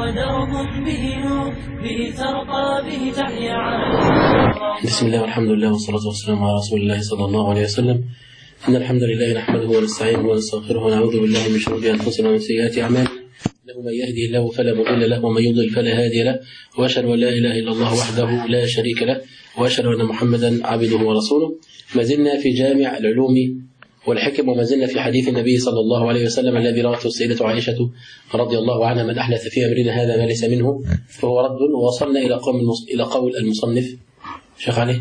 ودرب به نور به ترقى به تحيا على. بسم الله والحمد لله والصلاة والسلام على رسول الله صلى الله عليه وسلم. إن الحمد لله نحمده ونستعينه ونستغفره ونعوذ بالله من شرور أنفسنا ومن سيئات أعمالنا. إنه من يهده الله فلا مضل له ومن يضلل فلا هادي له، وأشهد أن لا إله إلا الله وحده لا شريك له، وأشهد أن محمدا عبده ورسوله. ما زلنا في جامع العلوم والحكم، وما زلنا في حديث النبي صلى الله عليه وسلم الذي روته السيدة عائشة رضي الله عنها: من أحدث في أمرنا هذا ما ليس منه فهو رد. ووصلنا إلى قول المصنف شيخ علي.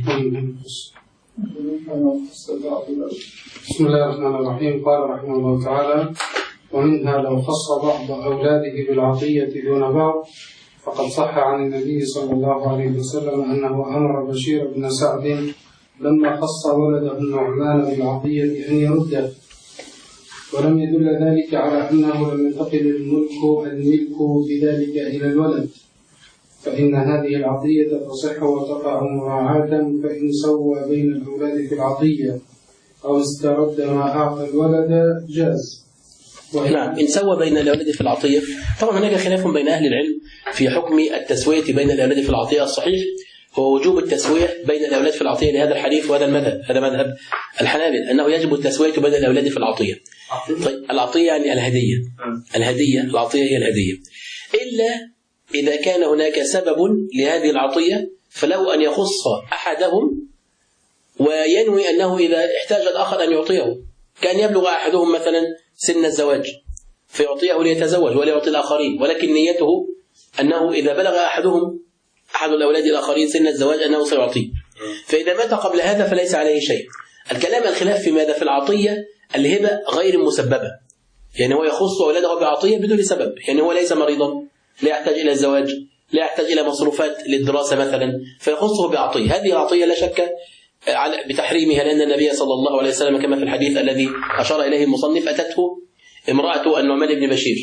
بسم الله الرحمن الرحيم. قال رحمه الله تعالى: ومنها لو خص بعض أولاده بالعطية دون بعض، فقد صح عن النبي صلى الله عليه وسلم أنه أمر بشير بن سعد لما خص ولده النعمان بالعطية أن يرده، ولم يدل ذلك على أنه لم ينتقل الملك بذلك إلى الولد، فإن هذه العطية تصح وتقع مراعاة، فإن سوى بين الأولاد في العطية أو استرد ما أعطى الولد جاز. نعم، إن سوى بين الأولاد في العطية. طبعا هناك خلاف بين أهل العلم في حكم التسوية بين الأولاد في العطية. الصحيح هو وجوب التسوية بين الأولاد في العطية لهذا الحديث وهذا المذهب، هذا مذهب الحنابل، أنه يجب التسوية بين الأولاد في العطية. طيب العطية يعني الهدية، العطية هي الهدية، إلا إذا كان هناك سبب لهذه العطية، فله أن يخص أحدهم وينوي أنه إذا احتاج الآخر أن يعطيه، كان يبلغ أحدهم مثلا سن الزواج فيعطيه ليتزوج ولا يعطي الآخرين، ولكن نيته أنه إذا بلغ أحد الأولاد الآخرين سن الزواج أنه سيعطيه، فإذا مات قبل هذا فليس عليه شيء. الخلاف في ماذا؟ في العطية الهبة غير المسببة، يعني هو يخص أولاده بعطية بدون سبب، يعني هو ليس مريضا، لا يحتاج إلى الزواج، لا يحتاج إلى مصروفات للدراسة مثلا، فيخصه بعطية. هذه العطية لا شك بتحريمها، لأن النبي صلى الله عليه وسلم كما في الحديث الذي أشار إليه المصنف أتته امرأة النعمان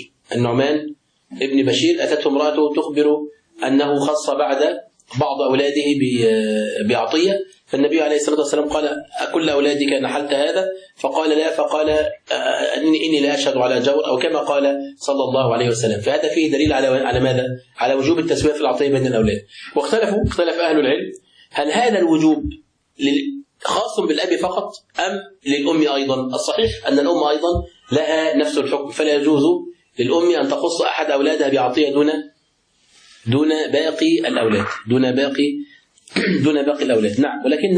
ابن بشير أتته امرأته تخبر أنه خص بعض أولاده بعطية، فالنبي عليه الصلاة والسلام قال: أكل أولادك نحلت هذا؟ فقال لا، فقال: إني لا أشهد على جور، أو كما قال صلى الله عليه وسلم. فهذا فيه دليل على ماذا؟ على وجوب التسوية في العطية بين الأولاد. اختلف أهل العلم هل هذا الوجوب خاص بالأب فقط أم للأم أيضا؟ الصحيح أن الأم أيضا لها نفس الحكم، فلا يجوز للأم أن تخص أحد أولادها بعطية دون باقي الأولاد. نعم، ولكن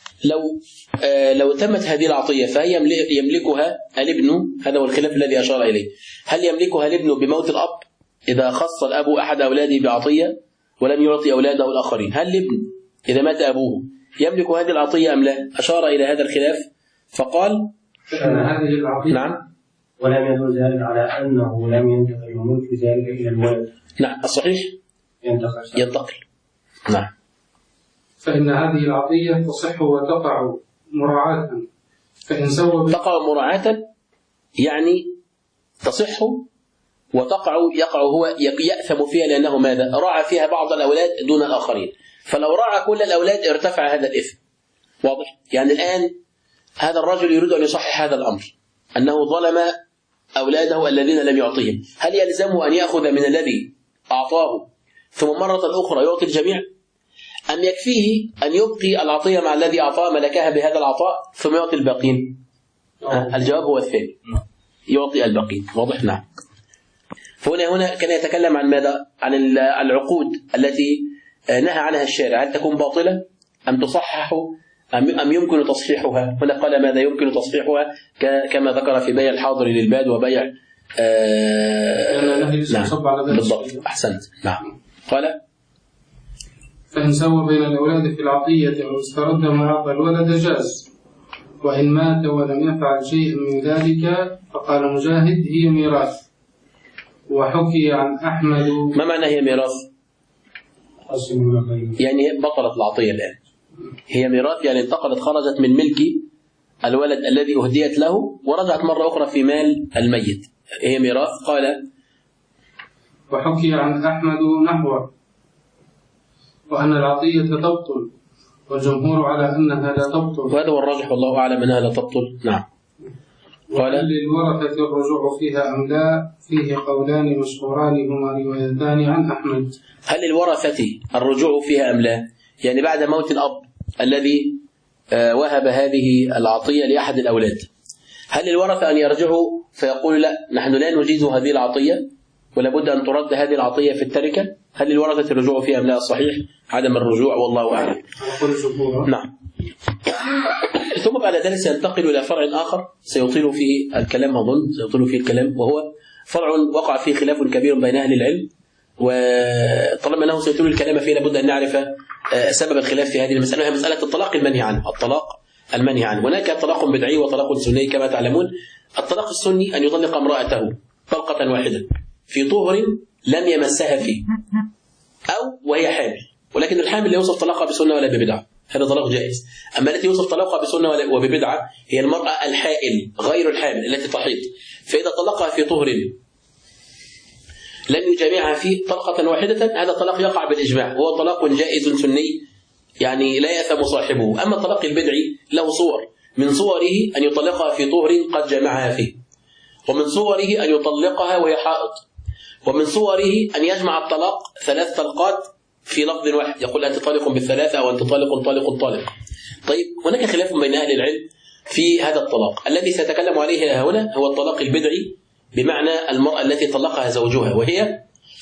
لو تمت هذه العطية فهي يملكها الابن، هذا هو الخلاف الذي أشار إليه. هل يملكها الابن بموت الأب إذا خص الأب أحد أولاده بعطية ولم يعطي أولاده الآخرين؟ هل الابن إذا مات أبوه يملك هذه العطية أم لا؟ أشار إلى هذا الخلاف فقال: هذه العطية. نعم، ولم يدل ذلك على أنه لم ينتقل الملك ذلك إلى الولد. نعم، الصحيح ينتقل. نعم، فإن هذه العطية تصح وتقع مراعاة، فإن سوى تقع مراعاة يعني تصح وتقع، يقع هو يأثم فيها لأنه ماذا؟ راعى فيها بعض الأولاد دون الآخرين، فلو راعى كل الأولاد ارتفع هذا الإثم. واضح؟ يعني الآن هذا الرجل يريد أن يصحح هذا الأمر، أنه ظلم أولاده الذين لم يعطيهم. هل يلزمه أن يأخذ من الذي أعطاه ثم مرة أخرى يعطي الجميع، أم يكفيه أن يبقي العطية مع الذي أعطاه ملكها بهذا العطاء ثم يعطي الباقين؟ الجواب هو الثاني، يعطي الباقين. واضح؟ نعم. فهنا كان يتكلم عن ماذا؟ عن العقود التي نهى عنها الشارع، هل تكون باطلة أم تصحح أم يمكن تصحيحها؟ هنا قال ماذا يمكن تصحيحها، كما ذكر في بيع الحاضر للباد وبيع نعم بالضبط، أحسنت. نعم، قال: فإن سوى بين الأولاد في العطية أو استرد ما أعطى الولد جاز، وإن مات ولم يفعل شيئا من ذلك فقال مجاهد: هي ميراث. وحكي عن أحمد. ما معنى هي ميراث؟ يعني بطلت العطية الآن، هي ميراث يعني انتقلت، خرجت من ملك الولد الذي أهديت له ورجعت مرة أخرى في مال الميت، هي ميراث. قال: وحكي عن أحمد نحوه، وأن العطية تبطل، والجمهور على أنها لا تبطل، وهذا هو الراجح والله أعلم أنها لا تبطل. نعم. وهل للورثة الرجوع فيها أم لا؟ فيه قولان مشهوران هما روايتان عن أحمد. هل للورثة الرجوع فيها أم لا؟ يعني بعد موت الأب الذي وهب هذه العطية لأحد الأولاد، هل للورثة أن يرجعوا فيقول لا نحن لا نجيز هذه العطية ولا بد أن ترد هذه العطية في التركة؟ هل للورثة الرجوع فيها أم لا؟ الصحيح عدم الرجوع والله أعلم. نعم. ثم بعد ذلك سينتقل إلى فرع آخر سيطيل فيه الكلام، وهو فرع وقع فيه خلاف كبير بين أهل العلم، وطالما أنه سيطيل الكلام فيه لابد أن نعرف سبب الخلاف في هذه المسألة، وهي مسألة الطلاق المنهي عنه. هناك طلاق بدعي وطلاق سني كما تعلمون. الطلاق السني أن يطلق امرأته طلقة واحدة في طهر لم يمسها فيه أو وهي حامل، ولكن الحامل لا يوصف طلاقها بسنة ولا ببدعة، هذا طلاق جائز. أما التي يوصف طلاقها بسنة وببدعة هي المرأة الحائل غير الحامل التي تحيض، فإذا طلقها في طهر لم يجامعها فيه طلقة واحدة هذا طلاق يقع بالإجماع، وهو طلاق جائز سني يعني لا يأثم صاحبه. أما الطلاق البدعي له صور، من صوره أن يطلقها في طهر قد جامعها فيه، ومن صوره أن يطلقها وهي حائض، ومن صوره أن يجمع الطلاق 3 طلقات في لفظ واحد، يقول أنت طالق بالثلاثة أو أنت طالق. طيب هناك خلاف بين أهل العلم في هذا الطلاق. الذي سيتكلم عليه هنا هو الطلاق البدعي، بمعنى المرأة التي طلقها زوجها وهي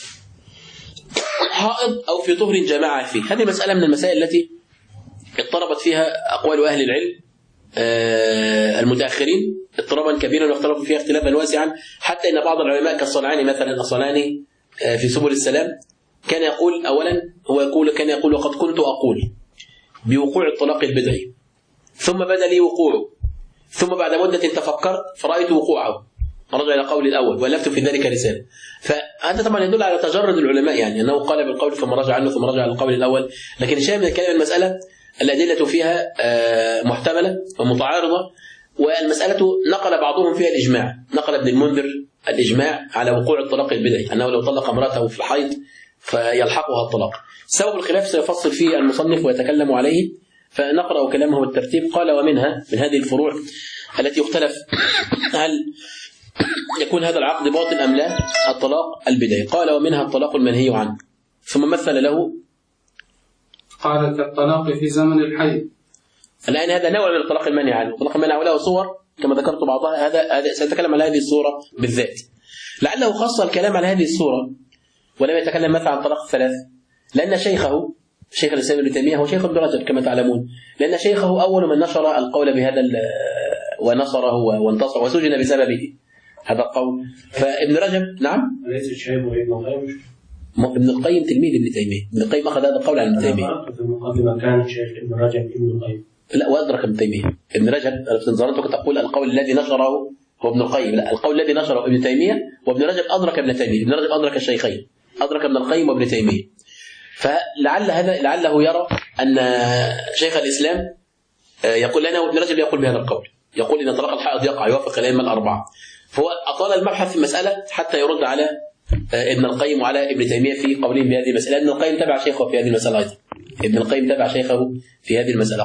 حائض أو في طهر جماعة فيه. هذه مسألة من المسائل التي اضطربت فيها أقوال أهل العلم المتأخرين اضطرابا كبيرا، واختلفوا فيها اختلافا واسعا، حتى إن بعض العلماء كالصنعاني مثلا، الصنعاني في سبل السلام كان يقول أولا كان يقول وقد كنت أقول بوقوع الطلاق البدعي، ثم بدا لي وقوعه، ثم بعد مدة تفكرت فرأيت وقوعه، رجع إلى قول الأول وألفت في ذلك رسالة. فهذا طبعا يدل على تجرد العلماء، يعني أنه قال بالقول ثم رجع عنه ثم رجع للقول الأول. لكن الشاهد من الكلام المسألة الأدلة فيها محتملة ومتعارضة، والمسألة نقل بعضهم فيها الإجماع، نقل ابن المنذر الإجماع على وقوع الطلاق البدعي، أنه لو طلق امرأته في الحيض فيلحقها الطلاق. سبب الخلاف سيفصل فيه المصنف ويتكلم عليه، فنقرأ كلامه بالترتيب. قال ومنها من هذه الفروع التي يختلف هل يكون هذا العقد باطل أم لا الطلاق البدعي. قال ومنها الطلاق المنهي عنه، ثم مثل له قال كالطلاق في زمن الحيض. الآن هذا نوع من الطلاق المنهي عنه. الطلاق المنهي له صور كما ذكرت بعضها، هذا سيتكلم على هذه الصورة بالذات، لعله خص الكلام على هذه الصورة ولم يتكلم مثلا عن طلاق 3، لأن شيخ الإسلام ابن تيمية هو شيخ ابن رجب كما تعلمون، لأن شيخه أول من نشر القول بهذا ونصره وانتصر وسجن بسببه هذا القول. فابن رجب نعم ليس الشيخ ابن القيم، ابن القيم تلميذ ابن تيمية، ابن القيم أخذ هذا القول عن ابن تيمية. في المقدمة كان الشيخ ابن رجب ابن القيم، لا وأدرك ابن تيمية. ابن رجب ظننتك تقول القول الذي نشره هو ابن القيم، لا القول الذي نشره ابن تيمية، وابن رجب أدرك ابن تيمية. ابن رجب أدرك الشيخين، أدرك ابن القيم وابن تيمية. لعله يرى أن شيخ الإسلام يقول لنا وابن رجب يقول بهذا القول، يقول إن طلاق الحائض يقع يوافق الأئمة الأربعة، فهو أطال المبحث في المسألة حتى يرد على ابن القيم وعلى ابن تيمية في قولهم بهذه المسألة. ابن القيم تبع شيخه في هذه المسألة أيضا، ابن القيم تبع شيخه في هذه المسألة.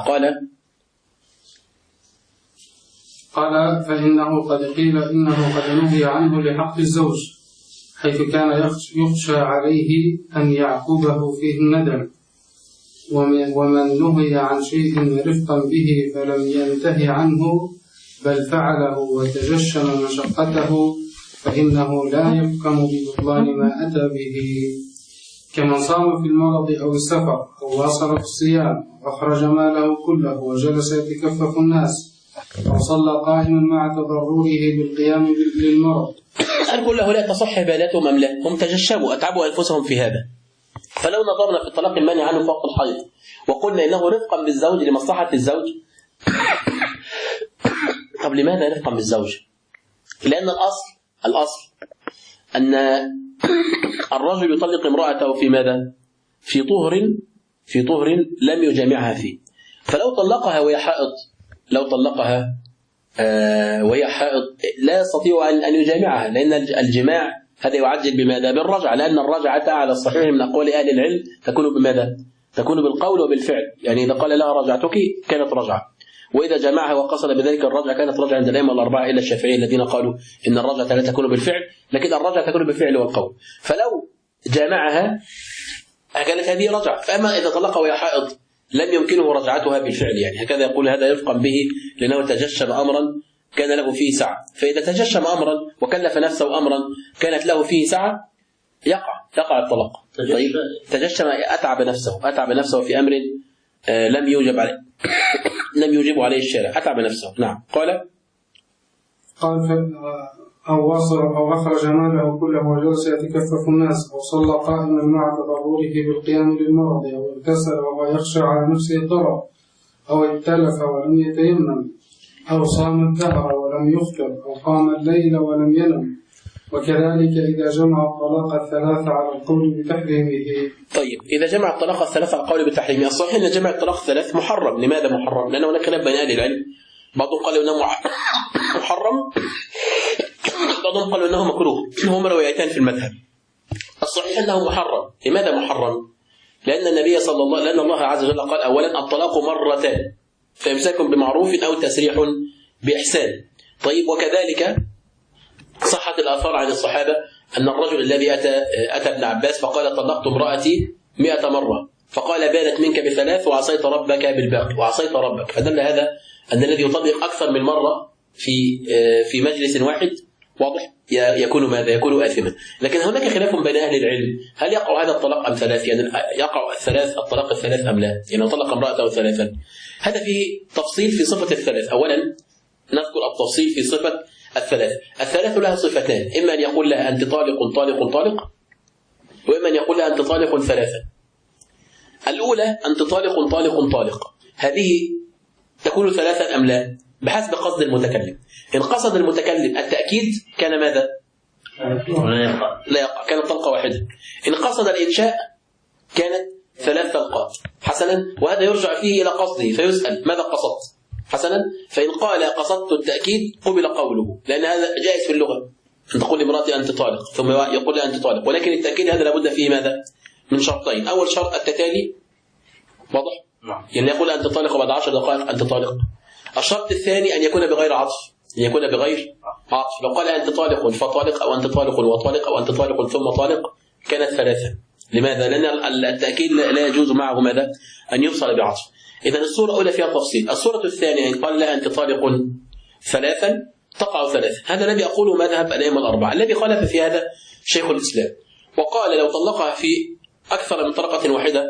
قال فإنه قد قيل إنه قد نهي عنه لحق الزوج، حيث كان يخشى عليه أن يعقبه فيه الندم، ومن نهي عن شيء رفقا به فلم ينتهي عنه بل فعله وتجشم مشقته فإنه لا يحكم ببطلان ما أتى به، كمن صام في المرض أو السفر أو واصل في الصيام وأخرج ماله كله وجلس يتكفف الناس وصلى قائما مع تضرره بالقيام للمرض. أقول له لا تصح عبادتهم أم لا؟ هم تجشموا أتعبوا أنفسهم في هذا. فلو نظرنا في الطلاق المانع عنه في وقت الحيض وقلنا إنه رفقا بالزوج لمصلحة الزوج، طب لماذا رفقا بالزوج؟ لأن الأصل أن الرجل يطلق امرأته في ماذا؟ في طهر لم يجامعها فيه. فلو طلقها وهي حائض، وهي حائض لا يستطيع أن يجامعها، لأن الجماع هذا يعجل بماذا؟ بالرجعة، لأن الرجعة على الصحيح من أقوال أهل العلم تكون بماذا؟ تكون بالقول وبالفعل، يعني إذا قال لها رجعتك كانت رجعة، وإذا جمعها وقصد بذلك الرجعة كانت رجعة عند الأئمة الأربعة إلا الشافعية الذين قالوا إن الرجعة لا تكون بالفعل، لكن الرجعة تكون بالفعل والقول. فلو جامعها كانت هذه رجعة. فأما إذا طلقها وهي حائض لم يمكنه رجعتها بالفعل، يعني هكذا يقول هذا يفقم به لأنه تجشم أمرا كان له فيه سعة. فإذا تجشم أمرا وكلف نفسه أمرا كانت له فيه سعة يقع الطلاق. طيب تجشم أتعب نفسه في أمر لم يوجب عليه الشارع، أتعب نفسه. نعم. قال أو أخرج ماله كله وجلس يتكفف الناس، أو صلى قائما مع تضرره بالقيام للمرض، أو اغتسل وهو يخشى على نفسه الضرر، أو اتلف ولم يتيمم، أو صام الدهر ولم يفطر، أو قام الليل ولم ينم. وكذلك إذا جمع الطلاق الثلاثة على القول بتحريمه. طيب إذا جمع الطلاق الثلاثة على القول بتحريمه، الصحيح أن جمع الطلاق الثلاث محرم. لماذا محرم؟ لأنه هناك خلاف بين أهل العلم، بعضهم قالوا أنه محرم، بعضهم قالوا أنه مكروه. هما روايتان في المذهب. الصحيح أنه محرم. لماذا محرم؟ لأن الله عز وجل قال أولا الطلاق مرتان، فإمساك بمعروف أو تسريح بإحسان. طيب وكذلك صحت الآثار عن الصحابة أن الرجل الذي أتى ابن عباس فقال طلقت امرأتي 100 مرة، فقال بانت منك ب3 وعصيت ربك بالباقي وعصيت ربك. فدل هذا أن الذي يطلق أكثر من مرة في مجلس واحد واضح يكون ماذا؟ يكون آثما. لكن هناك خلاف بين أهل العلم، هل يقع هذا الطلاق أم ثلاث؟ يعني يقع الطلاق الثلاث أم لا؟ يعني طلق امرأته 3. هذا فيه تفصيل في صفة الثلاث. أولا نذكر التفصيل في صفة الثلاث لها صفتان، إما أن يقول لها أنت طالق طالق طالق، وإما أن يقول لها أنت طالق 3. الأولى أنت طالق طالق طالق، هذه تكون 3 أم لا؟ بحسب قصد المتكلم. إن قصد المتكلم التأكيد كان ماذا؟ لا يقع، كانت طلقة واحدة. إن قصد الإنشاء كانت 3 طلقات. حسنا، وهذا يرجع فيه إلى قصده فيسأل ماذا قصدت؟ حسنا، فإن قال قصدت التأكيد قبل قوله، لأن هذا جائز في اللغة، أن تقول لامرأتي أنت طالق ثم يقول لها أنت طالق. ولكن التأكيد هذا لابد فيه ماذا؟ من شرطين. أول شرط التتالي، واضح؟ يعني يقول أنت طالق وبعد 10 دقائق أنت طالق. الشرط الثاني أن يكون بغير عطف، أن يكون بغير عطف. لو قال أنت طالق فطالق، أو أنت طالق وطالق، أو أنت طالق ثم طالق، كانت 3. لماذا؟ لأن التأكيد لا يجوز معه ماذا؟ أن يفصل بعطف. إذا الصورة الأولى فيها تفصيل. الصورة الثانية إن قال لا أنت طالق 3 تقع 3. هذا الذي أقوله مذهب الأئمة الأربعة. الذي خالف في هذا شيخ الإسلام، وقال لو طلقها في أكثر من طلقة واحدة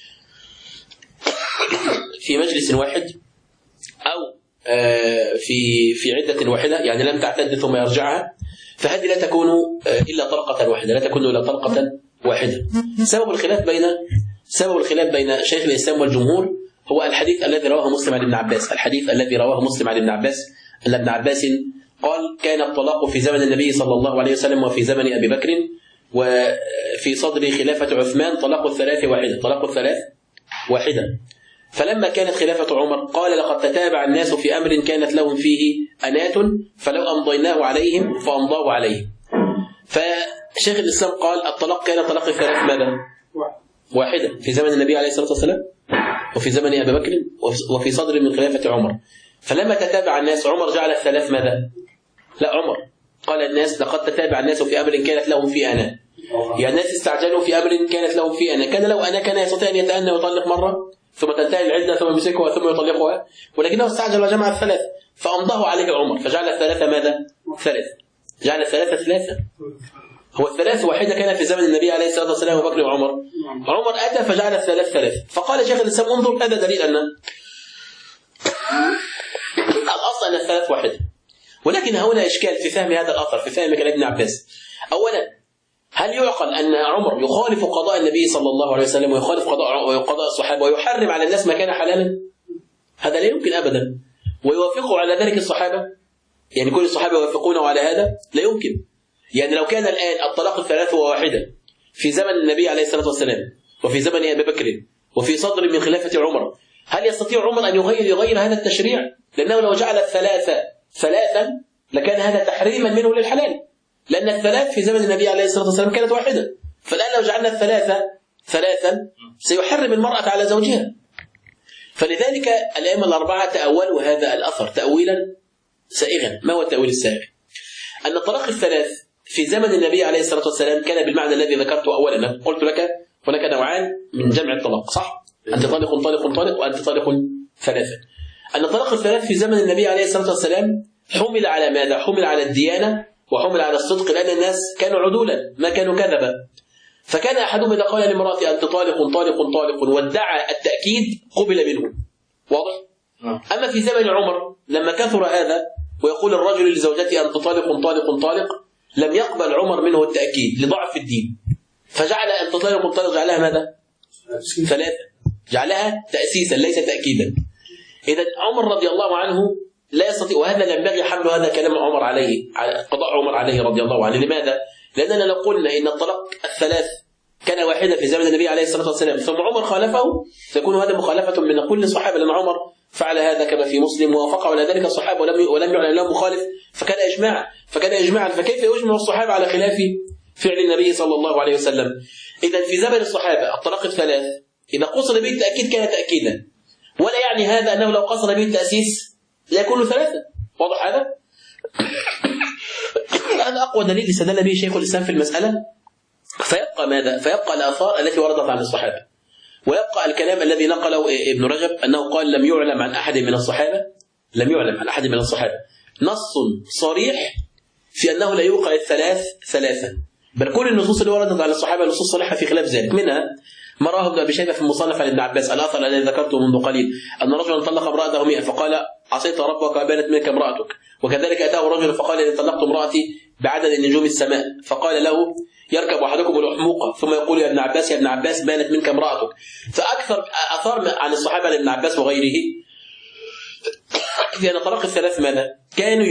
في مجلس واحد، أو في عدة واحدة، يعني لم تعتد ثم يرجعها، فهذه لا تكون إلا طلقة واحدة، لا تكون إلا طلقة واحدة. سبب الخلاف بين شيخ الإسلام والجمهور هو الحديث الذي رواه مسلم عن ابن عباس. الحديث الذي رواه مسلم عن ابن عباس أن ابن عباس قال كان الطلاق في زمن النبي صلى الله عليه وسلم وفي زمن أبي بكر، وفي صدر خلافة عثمان طلاق 3 واحدة. فلما كانت خلافة عمر قال لقد تتابع الناس في أمر كانت لهم فيه أنات فلو أمضيناه عليهم فأمضاه عليهم. فشيخ الإسلام قال الطلاق كان طلاق 3 ماذا؟ واحدة في زمن النبي عليه الصلاة والسلام وفي زمن أبي بكر وفي صدر من خلافة عمر. فلما تتابع الناس عمر جعل 3 ماذا؟ لا، عمر قال الناس لقد تتابع الناس في أمر كانت لهم فيه أنات، يعني الناس استعجلوا في أمر كانت لهم فيه أنات. كان لو أنا كان يستطيع أن يتأنى ويطلق مرة ثم تنتهي العدة ثم يمسكها ثم يطلقها، ولكنه استعجل وجمع 3 فأمضاه عليه عمر فجعل 3 ماذا؟ 3. جعل 3. هو 3 واحدة كان في زمن النبي عليه الصلاة والسلام وبكر وعمر. عمر أتى فجعل 3. فقال شيخ الإسلام انظر هذا دليل أن الأصل أن 3 واحدة. ولكن هنا إشكال في فهم هذا الأثر، في فهم كلام ابن عباس. أولا، هل يعقل أن عمر يخالف قضاء النبي صلى الله عليه وسلم ويخالف قضاء الصحابة ويحرم على الناس ما كان حلالا؟ هذا لا يمكن أبدا. ويوافقوا على ذلك الصحابة؟ يعني كل الصحابة يوافقونه على هذا؟ لا يمكن. يعني لو كان الآن الطلاق 3 واحدة في زمن النبي عليه الصلاة والسلام وفي زمن أبي بكر وفي صدر من خلافة عمر، هل يستطيع عمر أن يغير هذا التشريع؟ لأنه لو جعل 3 لكان هذا تحريما منه للحلال، لأن 3 في زمن النبي عليه الصلاة والسلام كانت واحدة. فالآن لو جعلنا 3 سيحرم المرأة على زوجها. فلذلك الأئمة الأربعة تأولوا هذا الأثر تأويلا سائغا. ما هو التأويل السائغ؟ أن الطلاق الثلاث في زمن النبي عليه الصلاة والسلام كان بالمعنى الذي ذكرته أولا. قلت لك هناك نوعان من جمع الطلاق، صح؟ أنت طالق طالق طالق وأنت طالق ثلاثة. أن الطلاق الثلاث في زمن النبي عليه الصلاة والسلام حمل على ماذا؟ حمل على الديانة وحمل على الصدق، لأن الناس كانوا عدولا ما كانوا كذبا. فكان أحدهم إذا قال لامرأته أنت طالق طالق طالق وادعى التأكيد قبل منه. واضح؟ أما في زمن عمر لما كثر هذا ويقول الرجل لزوجته أنت طالق طالق طالق، لم يقبل عمر منه التأكيد لضعف الدين، فجعل أنت طالق طالق جعلها ماذا؟ ثلاثة، جعلها تأسيسا ليس تأكيدا. إذا عمر رضي الله عنه لا يستطيع، وهذا لا ينبغي حمل هذا كلام عمر عليه، قضاء عمر عليه رضي الله عنه. لماذا؟ لأننا لو قلنا إن الطلاق الثلاث كان واحدة في زمن النبي عليه الصلاة والسلام ثم عمر خالفه، سيكون هذا مخالفة من كل الصحابة، لأن عمر فعل هذا كما في مسلم ووافق على ذلك الصحابة ولم يعلن لهم مخالف، فكان إجماعا. فكيف يجمع الصحابة على خلاف فعل النبي صلى الله عليه وسلم؟ إذا في زمن الصحابة الطلاق الثلاث إذا قصد به التأكيد كان تأكيدا، ولا يعني هذا أنه لو قصد به التأسيس لا يكون ثلاثة. واضح هذا؟ هذا أقوى دليل استدل به شيخ الإسلام في المسألة. فيبقى ماذا؟ فيبقى الآثار التي وردت عن الصحابة، ويبقى الكلام الذي نقله ابن رجب أنه قال لم يعلم عن أحد من الصحابة نص صريح في أنه لا يوقع الثلاث ثلاثة، بل كل النصوص اللي وردت عن الصحابة نصوص صريحة في خلاف ذلك. منها ما راه ابن أبي شيبة في المصنف عن ابن عباس، الأثر الذي ذكرته منذ قليل، أن رجلا طلق امرأته 100 فقال عصيت ربك وبانت منك امرأتك. وكذلك أتاه رجل فقال إن طلقت امرأتي بعدد نجوم السماء، فقال له يركب أحدكم الأحموقة ثم يقول يا ابن عباس بانت منك امرأتك. فأكثر أثار عن الصحابة لابن عباس وغيره في أن طلاق الثلاث ماذا؟ كانوا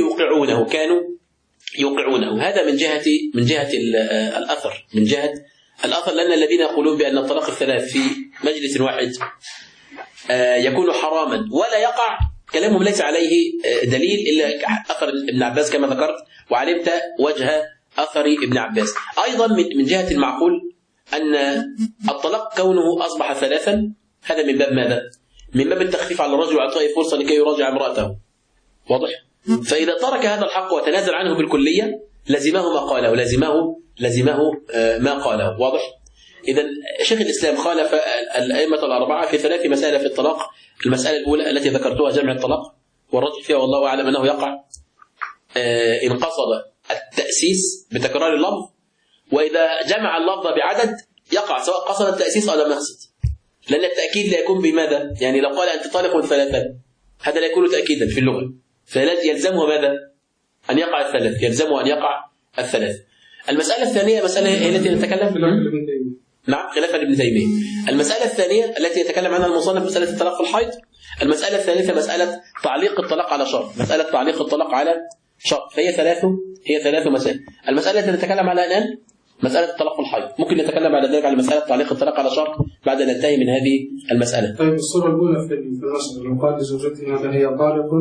يوقعونه. هذا من جهة الأثر، من جهة الأثر، لأن الذين يقولون بأن الطلاق الثلاث في مجلس واحد يكون حراما ولا يقع، كلامهم ليس عليه دليل إلا أثر ابن عباس كما ذكرت، وعلمت وجه أثر ابن عباس. أيضا من جهة المعقول أن الطلاق كونه أصبح ثلاثا هذا من باب ماذا؟ من باب التخفيف على الرجل وإعطائه فرصة لكي يراجع امرأته. واضح؟ فإذا ترك هذا الحق وتنازل عنه بالكلية لزمه ما قاله، لزمه ما قاله. واضح؟ إذا شيخ الإسلام خالف الأئمة الأربعة في ثلاث مسائل في الطلاق. المسألة الأولى التي ذكرتها جمع الطلاق، والرجل فيها والله أعلم أنه يقع إن قصد التأسيس بتكرار اللفظ، وإذا جمع اللفظ بعدد يقع سواء قصد التأسيس أو لم يقصد، لأن التأكيد لا يكون بماذا؟ يعني لو قال أنت طالق ثلاثا هذا لا يكون تأكيدا في اللغة، فيلزمه ماذا؟ أن يقع الثلاث، يلزمه أن يقع الثلاث. المسألة الثانية مسألة هي التي نتكلم نعم خلافا لابن تيمية. المسألة الثانية التي يتكلم عنها المصنف مسألة الطلاق في الحيض. المسألة الثالثة مسألة تعليق الطلاق على شرط، مسألة تعليق الطلاق على شرط، فهي ثلاث مسائل. المسألة التي نتكلم عليها الآن مسألة الطلاق في الحيض، ممكن نتكلم بعد ذلك على مسألة تعليق الطلاق على شرط بعد أن ننتهي من هذه المسألة. طيب الصورة الأولى في المسألة لو قال لزوجته ماذا هي طالق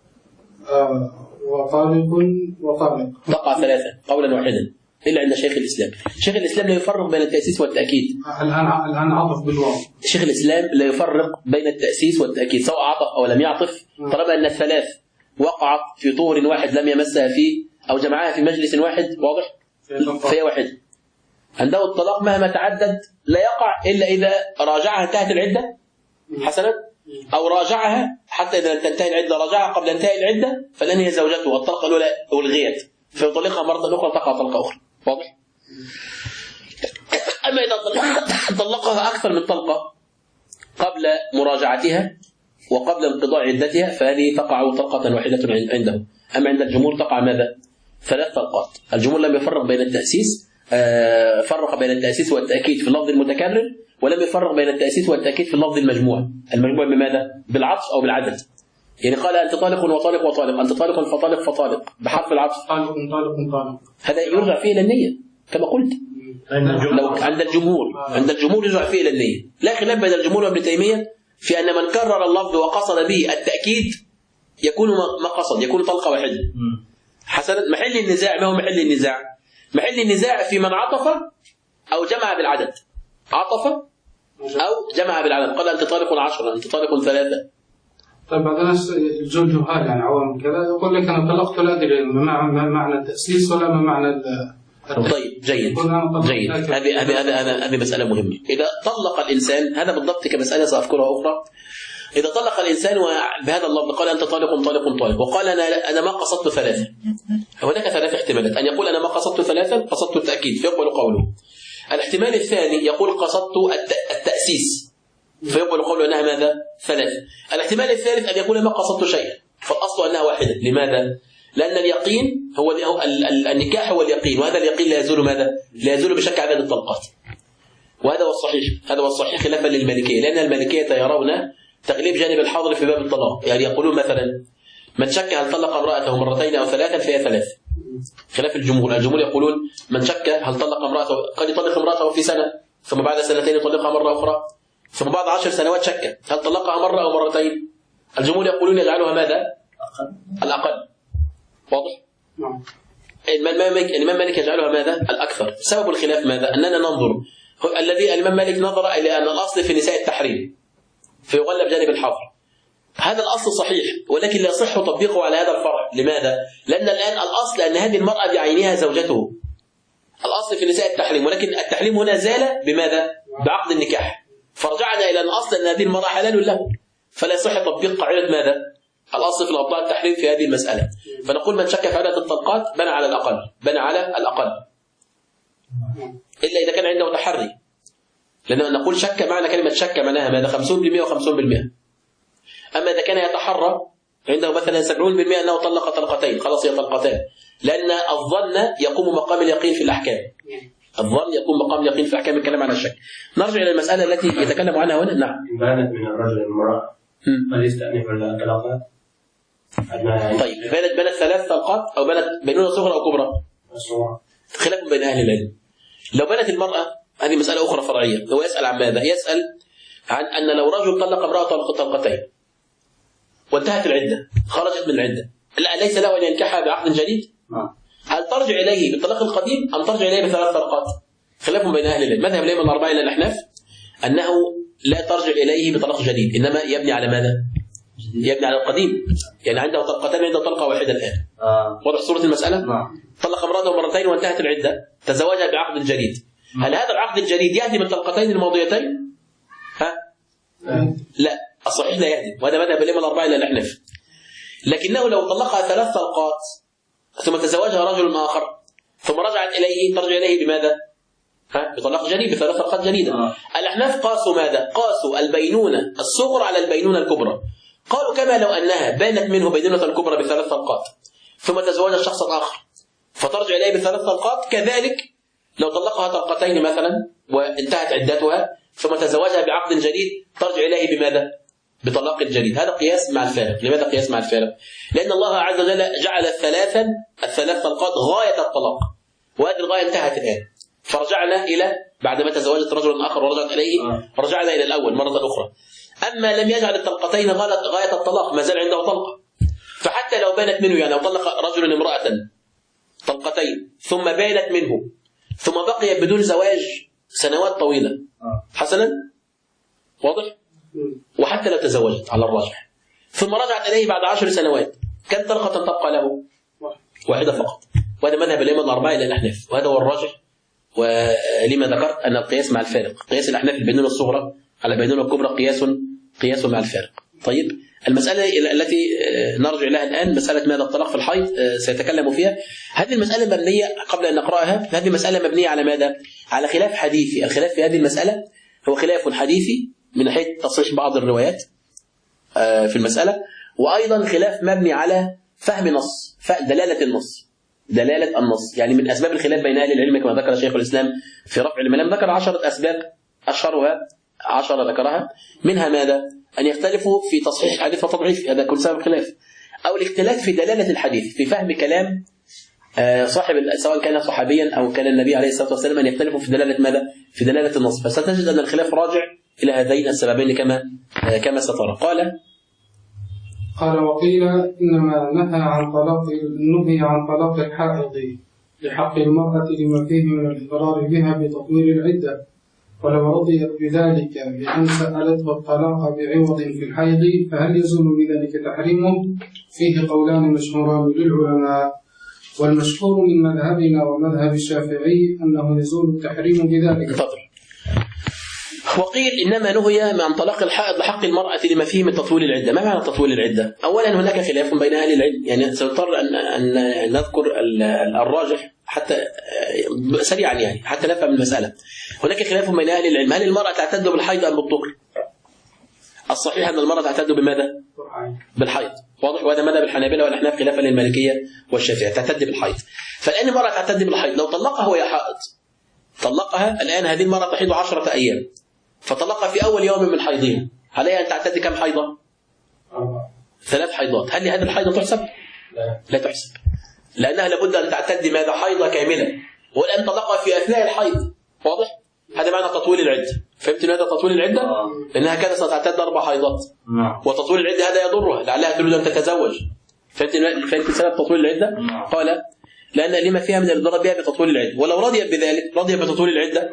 وطالق تقع ثلاثة قولا واحدا إلا عند شيخ الإسلام. شيخ الإسلام لا يفرق بين التأسيس والتأكيد. الآن عطف بالواو. شيخ الإسلام لا يفرق بين التأسيس والتأكيد سواء عطف أو لم يعطف، طالما أن الثلاث وقعت في طهر واحد لم يمسها فيه أو جمعها في مجلس واحد. واضح؟ فهي واحد. عنده الطلاق مهما تعدد لا يقع إلا إذا راجعها انتهت العدة حسنا، أو راجعها حتى إذا تنتهي العدة راجعها قبل انتهاء العدة فلن هي زوجته، والطلقة الأولى ألغيت فيطلقها مرة أخرى تقع طلقة أخرى. واضح؟ أما إذا طلقها أكثر من طلقة قبل مراجعتها وقبل انقضاء عدتها فهذه تقع طلقة واحدة عنده. أما عند الجمهور تقع ماذا؟ 3 طلقات. الجمهور لم يفرق بين التأسيس، فرق بين التأسيس والتأكيد في اللفظ المتكرر، ولم يفرق بين التأسيس والتأكيد في اللفظ المجموع بماذا؟ بالعطف أو بالعدد. يعني قال أنت طالق وطالق وطالق، أنت طالق فطالق بحرف العطف، طالق هذا يرجع فيه إلى النية كما قلت. لو عند الجمهور يرجع فيه إلى النية. لا خلاف بين الجمهور وابن تيمية في أن من كرر اللفظ وقصد به التأكيد يكون ما قصد، يكون طلقة واحدة. حسنا، محل النزاع ما هو محل النزاع؟ محل النزاع في من عطف أو جمع بالعدد. عطف أو جمع بالعدد، قال أنت طالق 10، أنت طالق 3. طيب بعد ناس الجهال يعني عوام كذا يقول لك أنا طلقت لا أدري ما معنى التأسيس ولا ما معنى طيب جيد. هذه مسألة مهمة. إذا طلق الإنسان، هذا بالضبط كمسألة سأذكرها أخرى، إذا طلق الإنسان بهذا اللفظ قال أنت طالق طالق طالق، وقال أنا ما قصدت 3، هناك 3 احتمالات. أن يقول أنا ما قصدت 3، قصدت التأكيد فيقبل قوله. الاحتمال الثاني يقول قصدت التأسيس فيقبل قوله أنها ماذا؟ 3. الاحتمال الثالث أن يقول ما قصدت شيئا فالأصل أنها واحدة. لماذا؟ لأن اليقين هو النكاح هو اليقين، وهذا اليقين لا يزول ماذا؟ لا يزول بشك عدد الطلقات. وهذا هو الصحيح، هذا هو الصحيح خلافا للمالكية، لأن المالكية يرون تغليب جانب الحاضر في باب الطلاق. يعني يقولون مثلا من شك هل طلق امرأته 2 أو 3 فهي 3، خلاف الجمهور. الجمهور يقولون من شك هل طلق امرأته قد يطلق امرأته في سنة ثم بعد 2 يطلقها مرة أخرى، ثم بعد 10 سنوات شك هل طلقها مرة أو 2. الجمهور يقولون يجعلها ماذا؟ الأقل. واضح؟ نعم. الإمام مالك يجعلها ماذا؟ الأكثر. سبب الخلاف ماذا؟ أننا ننظر، الذي الإمام مالك نظر إلى أن الأصل في نساء التحريم فيغلب جانب الحظر. هذا الأصل صحيح، ولكن لا يصح تطبيقه على هذا الفرع. لماذا؟ لأن الآن الأصل أن هذه المرأة بعينها زوجته، الأصل في نساء التحريم، ولكن التحريم هنا زال بماذا؟ بعقد النكاح. فرجعنا إلى الأصل أن هذه المرأة حلال له، فلا يصح تطبيق قاعدة ماذا؟ الأصل في الأوضاع التحريم في هذه المسألة. فنقول من شك في عدد الطلقات بنى على الأقل، بنى على الأقل، إلا إذا كان عنده تحري. لأن نقول شك، معنى كلمة شك معناها ماذا؟ 50% و50%. أما إذا كان يتحرى عنده مثلا 70% أنه طلق طلقتين، خلاص هي طلقتان، لأن الظن يقوم مقام اليقين في الأحكام. الظن يقوم مقام اليقين في أحكام الكلام عن الشك. نرجع إلى المسألة التي يتكلم عنها هنا. نعم. بانت من الرجل المرأة قد يستأنف الطلاقات. طيب بنت 3 طلقات أو بنت بينونة صغرى أو كبرى؟ خلاف بين أهل العلم. لو بنت المرأة هذه مسألة أخرى فرعية. هو يسأل عن ماذا؟ يسأل عن أن لو رجل طلق امرأة طلقتين وانتهت العدة، خرجت من العدة، ليس له أن ينكحها بعقد جديد؟ هل ترجع إليه بالطلاق القديم أم ترجع إليه ب3 طلقات؟ خلاف بين أهل العلم. مذهب الأئمة الأربعة إلى الأحناف أنه لا ترجع إليه بطلاق جديد، إنما يبني على ماذا؟ يبني على القديم. يعني عنده طلقتين، عنده طلقة واحدة الآن. واضح صورة المسألة؟ طلق امرأته 2 وانتهت العدة، تزوجها بعقد جديد. هل هذا العقد الجديد يهدم الطلقتين الماضيتين؟ لا، الصحيح لا يهدم، وهذا مذهب الأئمة الأربعة إلى الأحناف. لكنه لو طلقها 3 طلقات ثم تزوجها رجل آخر ثم رجعت إليه، ترجع إليه بماذا؟ بطلاق جديد، ب3 طلقات جديدة. الأحناف قاسوا ماذا؟ قاسوا البينونة الصغرى على البينونة الكبرى. قالوا كما لو أنها بانت منه بينونة الكبرى ب3 طلقات ثم تزوجها شخص آخر فترجع إليه ب3 طلقات، كذلك لو طلقها طلقتين مثلا وانتهت عدتها ثم تزوجها بعقد جديد ترجع إليه بماذا؟ بطلاق الجديد. هذا قياس مع الفارق. لماذا قياس مع الفارق؟ لأن الله عز وجل جعل الثلاث طلقات غاية الطلاق، وهذه الغاية انتهت الآن، فرجعنا إلى بعدما تزوجت رجل آخر ورجعت إليه، رجعنا إلى الأول مرة أخرى. أما لم يجعل الطلقتين غاية الطلاق، ما زال عنده طلقة. فحتى لو بانت منه، يعني لو طلق رجل امرأة طلقتين ثم بانت منه ثم بقي بدون زواج سنوات طويلة حسنا، واضح؟ وحتى لو تزوجت على الراجح ثم رجعت إليه بعد 10 سنوات، كم طلقة تبقى له؟ واحدة فقط. وهذا مذهب الأئمة الأربعة إلى الأحناف، وهذا هو الراجح. ولما ذكرت أن القياس مع الفارق، قياس الأحناف البينونة الصغرى على البينونة الكبرى قياس مع الفارق. طيب المسألة التي نرجع لها الآن مسألة ماذا الطلاق في الحيض سيتكلم فيها. هذه المسألة مبنية قبل أن نقرأها، هذه المسألة مبنية على ماذا؟ على خلاف حديثي. الخلاف في هذه المسألة هو خلاف حديثي من ناحية تصحيح بعض الروايات في المسألة، وأيضا خلاف مبني على فهم نص، دلالة النص. يعني من أسباب الخلاف بين أهل العلم كما ذكر شيخ الإسلام في رفع الملام، ذكر 10 أسباب، أشهرها 10 ذكرها، منها ماذا؟ أن يختلفوا في تصحيح الحديث وتضعيفه، هذا كل سبب خلاف، أو الاختلاف في دلالة الحديث، في فهم كلام صاحب سواء كان صحابيا أو كان النبي عليه الصلاة والسلام، أن يختلفوا في دلالة ماذا؟ في دلالة النص. فستجد أن الخلاف راجع إلى هذين السببين كما سترى. قال وقيل إنما نهي عن طلاق الحائض لحق المرأة لما فيه من الإضرار بها بتطويل العدة، ولو رضيت بذلك بأن سألته الطلاق بعوض في الحيض فهل يزول بذلك تحريمه؟ فيه قولان مشهوران للعلماء، والمشهور من مذهبنا ومذهب الشافعي أنه يزول التحريم بذلك. فضل. وقيل إنما نهي عن طلاق الحائض بحق المرأة لما فيه من تطويل العدة. ما معنى تطويل العدة؟ أولا هناك خلاف بين أهل العلم، يعني سنضطر أن نذكر الراجح حتى سريعا يعني حتى نفهم المسألة. هناك خلاف بين أهل العلم، هل المرأة تعتد بالحيض أم بالطهر؟ الصحيح أن المرأة تعتد بماذا؟ بالحيض، واضح، وهذا مذهب الحنابلة والأحناف خلافا للمالكية والشافعية، تعتد بالحيض. فالآن المرأة تعتد بالحيض، لو طلقها وهي حائض، طلقها الآن هذه المرأة تحيض 10 أيام، فطلقها في أول يوم من حيضها، عليها أن تعتد كم حيضة؟ 3 حيضات. هل هذه الحيضة تحسب؟ لا تحسب، لأنها لابد أن تعتد ماذا؟ حيضة كاملة، والآن طلقها في أثناء الحيض، واضح؟ هذا معنى تطويل العدة. فهمت ماذا تطويل العدة؟ لأنها كانت ستعتد 4 حيضات، وتطويل العدة هذا يضرها لعلها تريد أن تتزوج. فهمت سبب تطويل العدة؟ قال لأن لما فيها من الضرر بها بتطويل العدة، ولو رضيت بذلك، رضيت بتطويل العدة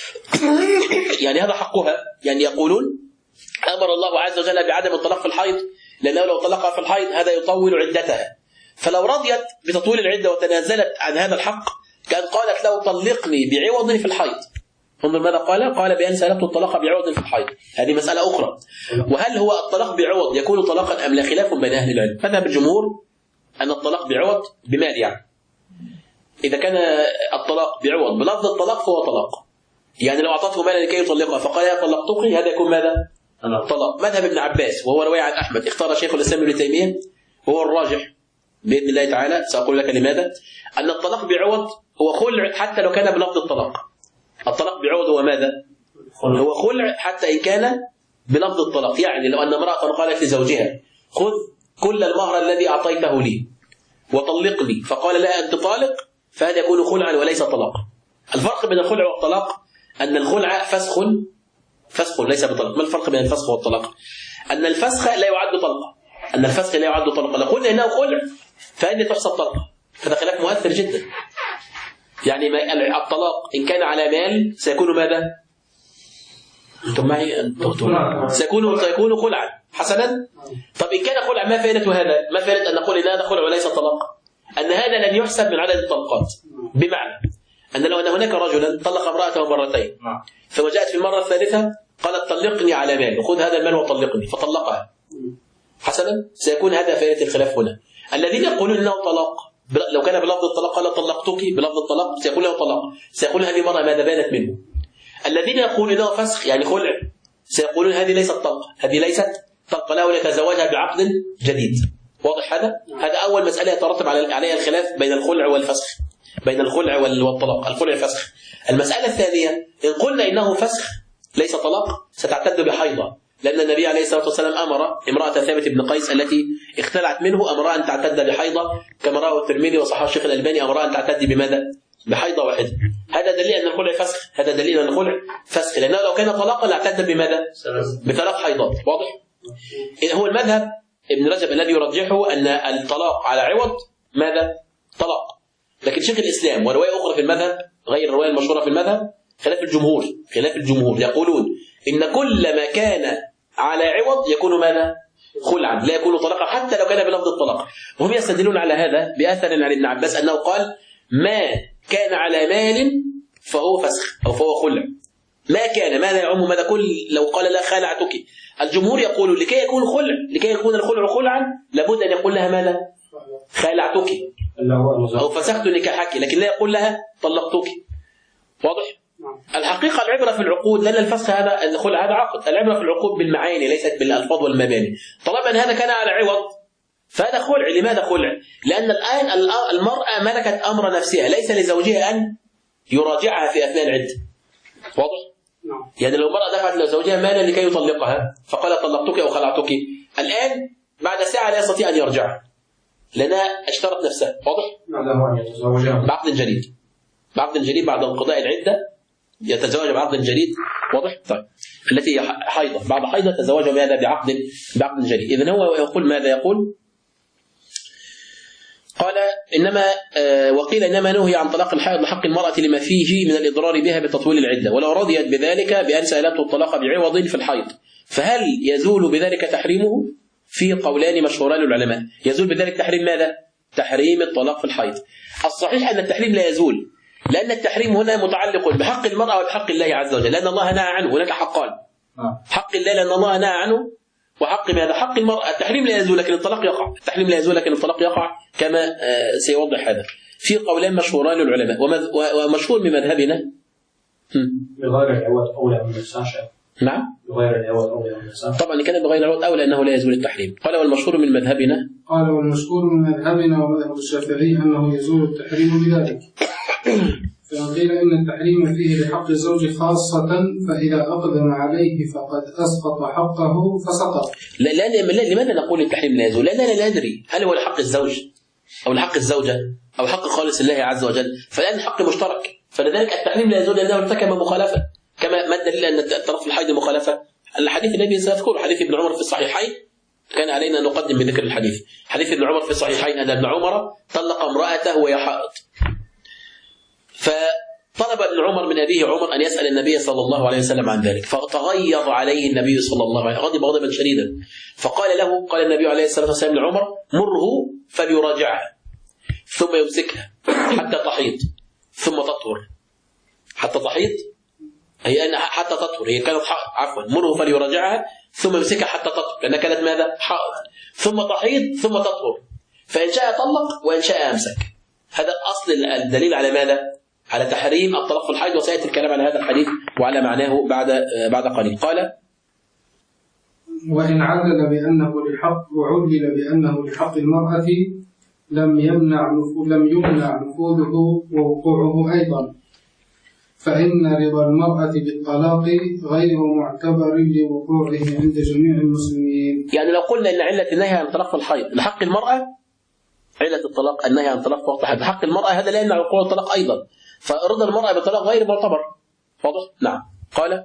يعني هذا حقها. يعني يقولون أمر الله عز وجل بعدم الطلاق في الحيض، لأنه لو طلقها في الحيض هذا يطول عدتها، فلو رضيت بتطويل العدة وتنازلت عن هذا الحق كان قالت له طلقني بعوض في الحيض. انظر ماذا قال؟ قال بأن سألته الطلاق بعوض في الحيض. هذه مسألة أخرى. وهل هو الطلاق بعوض يكون طلاقا أم لا؟ خلاف بين أهل العلم. مذهب الجمهور أن الطلاق بعوض بمال، يعني إذا كان الطلاق بعوض بلفظ الطلاق فهو طلاق، يعني لو أعطته مالا لكي يطلقها فقال يا طلقتك، هذا يكون ماذا؟ طلاق. مذهب ابن عباس وهو رواية عن أحمد اختار شيخ الإسلام ابن تيمية وهو الراجح بإذن الله تعالى، سأقول لك لماذا، أن الطلاق بعوض هو خلع حتى لو كان بلفظ الطلاق. الطلاق بعوض هو ماذا؟ هو خلع حتى إن كان بلفظ الطلاق. يعني لو أن امرأة قالت لزوجها خذ كل المهر الذي أعطيته لي وطلقني، فقال لا أنت طالق، فهذا يكون خلعا وليس طلاق. الفرق بين الخلع والطلاق أن الخلع فسخ ليس بطلاق. ما الفرق بين الفسخ والطلاق؟ أن الفسخ لا يعد طلقا، لو قلنا إنه خلع فإن تحسب طلقة، هذا خلاف مؤثر جدا. يعني الطلاق إن كان على مال سيكون ماذا؟ أنتم معي؟ سيكون خلعا حسنا. طب إن كان خلع ما فائدة هذا؟ ما فائدة أن نقول إن هذا خلع وليس طلاق؟ أن هذا لن يحسب من عدد الطلقات، بمعنى أن لو أن هناك رجلا طلق امرأته مرتين ثم جاءت في المرة الثالثة قالت طلقني على مال وخذ هذا المال وطلقني، فطلقها حسنا، سيكون هذا فائدة الخلاف هنا. الذين يقولون إنه طلاق لو كان بلفظ الطلاق قال طلقتك بلفظ الطلاق سيقول له طلاق، سيقول هذه مرة ماذا بانت منه. الذين يقولون إنه فسخ يعني خلع سيقولون هذه ليست طلقة، هذه ليست طلقة، له يتزوجها بعقد جديد. واضح هذا؟ هذا أول مسألة يترتب عليها الخلاف بين الخلع والفسخ، بين الخلع والطلاق. الخلع فسخ. المسألة الثانية إن قلنا إنه فسخ ليس طلاق ستعتد بحيضة، لأن النبي عليه الصلاة والسلام أمر امرأة ثابت بن قيس التي اختلعت منه أمرها أن تعتد بحيضة، كما رواه الترمذي وصححه الشيخ الألباني أمرها أن تعتد بماذا؟ بحيضة واحدة. هذا دليل أن الخلع فسخ، هذا دليل أن الخلع فسخ، لأنه لو كان طلاقا لاعتد بماذا؟ ب3 حيضات. واضح؟ هو المذهب ابن رجب الذي يرجحه أن الطلاق على عوض ماذا؟ طلاق. لكن شيخ الإسلام ورواية أخرى في المذهب غير الرواية المشهورة في المذهب خلاف الجمهور يقولون إن كل ما كان على عوض يكون ماذا؟ خلعا، لا يكون طلاقا حتى لو كان بلفظ الطلاق. وهم يستدلون على هذا بأثر عن ابن عباس أنه قال ما كان على مال فهو فسخ أو فهو خلع. ما كان ماذا يعم ماذا؟ كل لو قال لا خالعتك، الجمهور يقول لكي يكون الخلع خلعا لابد أن يقول لها ماذا؟ خالعتك أو فسخت نكاحك، لكن لا يقول لها طلقتك. واضح؟ الحقيقة العبرة في العقود، لأن الفسخ هذا الخلع هذا عقد، العبرة في العقود بالمعاني ليست بالألفاظ والمباني. طالما أن هذا كان على عوض فهذا خلع. لماذا خلع؟ لأن الآن المرأة ملكت أمر نفسها، ليس لزوجها أن يراجعها في أثناء العدة. واضح؟ يعني لو المرأة دفعت لزوجها مالا لكي يطلقها فقال طلقتك أو خلعتك، الآن بعد ساعة لا يستطيع أن يرجع لأنها اشترت نفسها. واضح؟ بعقد جديد بعد انقضاء العدة يتزوج بعقد جديد. واضح؟ طيب التي حيضة بعد حيضة تزوج ماذا؟ بعقد جديد. إذن هو يقول ماذا؟ يقول قال إنما وقيل إنما نهي عن طلاق الحائض لحق المرأة لما فيه من الإضرار بها بتطويل العدة، ولو رضيت بذلك بأن سألته الطلاق بعوض في الحيض فهل يزول بذلك تحريمه؟ في قولان مشهوران للعلماء. يزول بذلك تحريم ماذا؟ تحريم الطلاق في الحيض. الصحيح أن التحريم لا يزول، لأن التحريم هنا متعلق بحق المرأة وبحق الله عز وجل، لأن الله نهى عنه. هناك حقان، حق الله لأن الله نهى عنه، وحق ماذا؟ حق المرأة. التحريم لا يزول لكن الطلاق يقع، التحريم لا يزول لكن الطلاق يقع كما سيوضح هذا. في قولان مشهوران للعلماء ومشهور من مذهبنا بغير العوض أولى من الساشا. نعم، بغير العوض أولى من الساشا. طبعا كان بغير العوض أولى أنه لا يزول التحريم. قال والمشهور من مذهبنا، قال والمشهور من مذهبنا ومذهب الشافعي أنه يزول التحريم بذلك. فإن قيل إن التحريم فيه لحق الزوج خاصة فإذا أقدم عليه فقد أسقط حقه فسقط. لماذا نقول التحريم لا يزول؟ لأننا لا ندري هل هو لحق الزوج أو لحق الزوجة أو حق خالص الله عز وجل، فالآن حق مشترك، فلذلك التحريم لا يزول لأنه ارتكب مخالفة. كما ما الدليل أن الطرف الحيض مخالفة؟ الحديث الذي سيذكره حديث ابن عمر في الصحيحين، كان علينا أن نقدم بذكر الحديث. حديث ابن عمر في الصحيحين أن ابن عمر طلق امرأته وهي حائض، فطلب ابن عمر من أبيه عمر أن يسأل النبي صلى الله عليه وسلم عن ذلك، فتغيظ عليه النبي صلى الله عليه وسلم، غضب غضبا شديدا، فقال له، قال النبي عليه الصلاة والسلام لعمر: مره فليراجعها ثم يمسكها حتى تحيض ثم تطهر. حتى تحيض هي أن حتى تطهر، هي كانت عفوا، مره فليراجعها ثم يمسكها حتى تطهر، لأنها كانت ماذا؟ حائض، ثم تحيض ثم تطهر، فإن شاء طلق وإن شاء أمسك. هذا أصل الدليل على ماذا؟ على تحريم الطلاق في الحيض، وسيأتي الكلام على هذا الحديث وعلى معناه بعد قليل. قال: وإن علل بأنه لحق وعلل بأنه لحق المرأة لم يمنع نفوذه ووقوعه أيضا، فإن رضا المرأة بالطلاق غير معتبر لوقوعه عند جميع المسلمين. يعني لو قلنا إن علة النهي عن الطلاق في الحيض لحق المرأة، علة الطلاق النهي عن الطلاق في الحيض لحق المرأة، هذا لا يمنع وقوع الطلاق أيضا، فرضا المرأة بالطلاق غير معتبر. واضح؟ نعم. قال: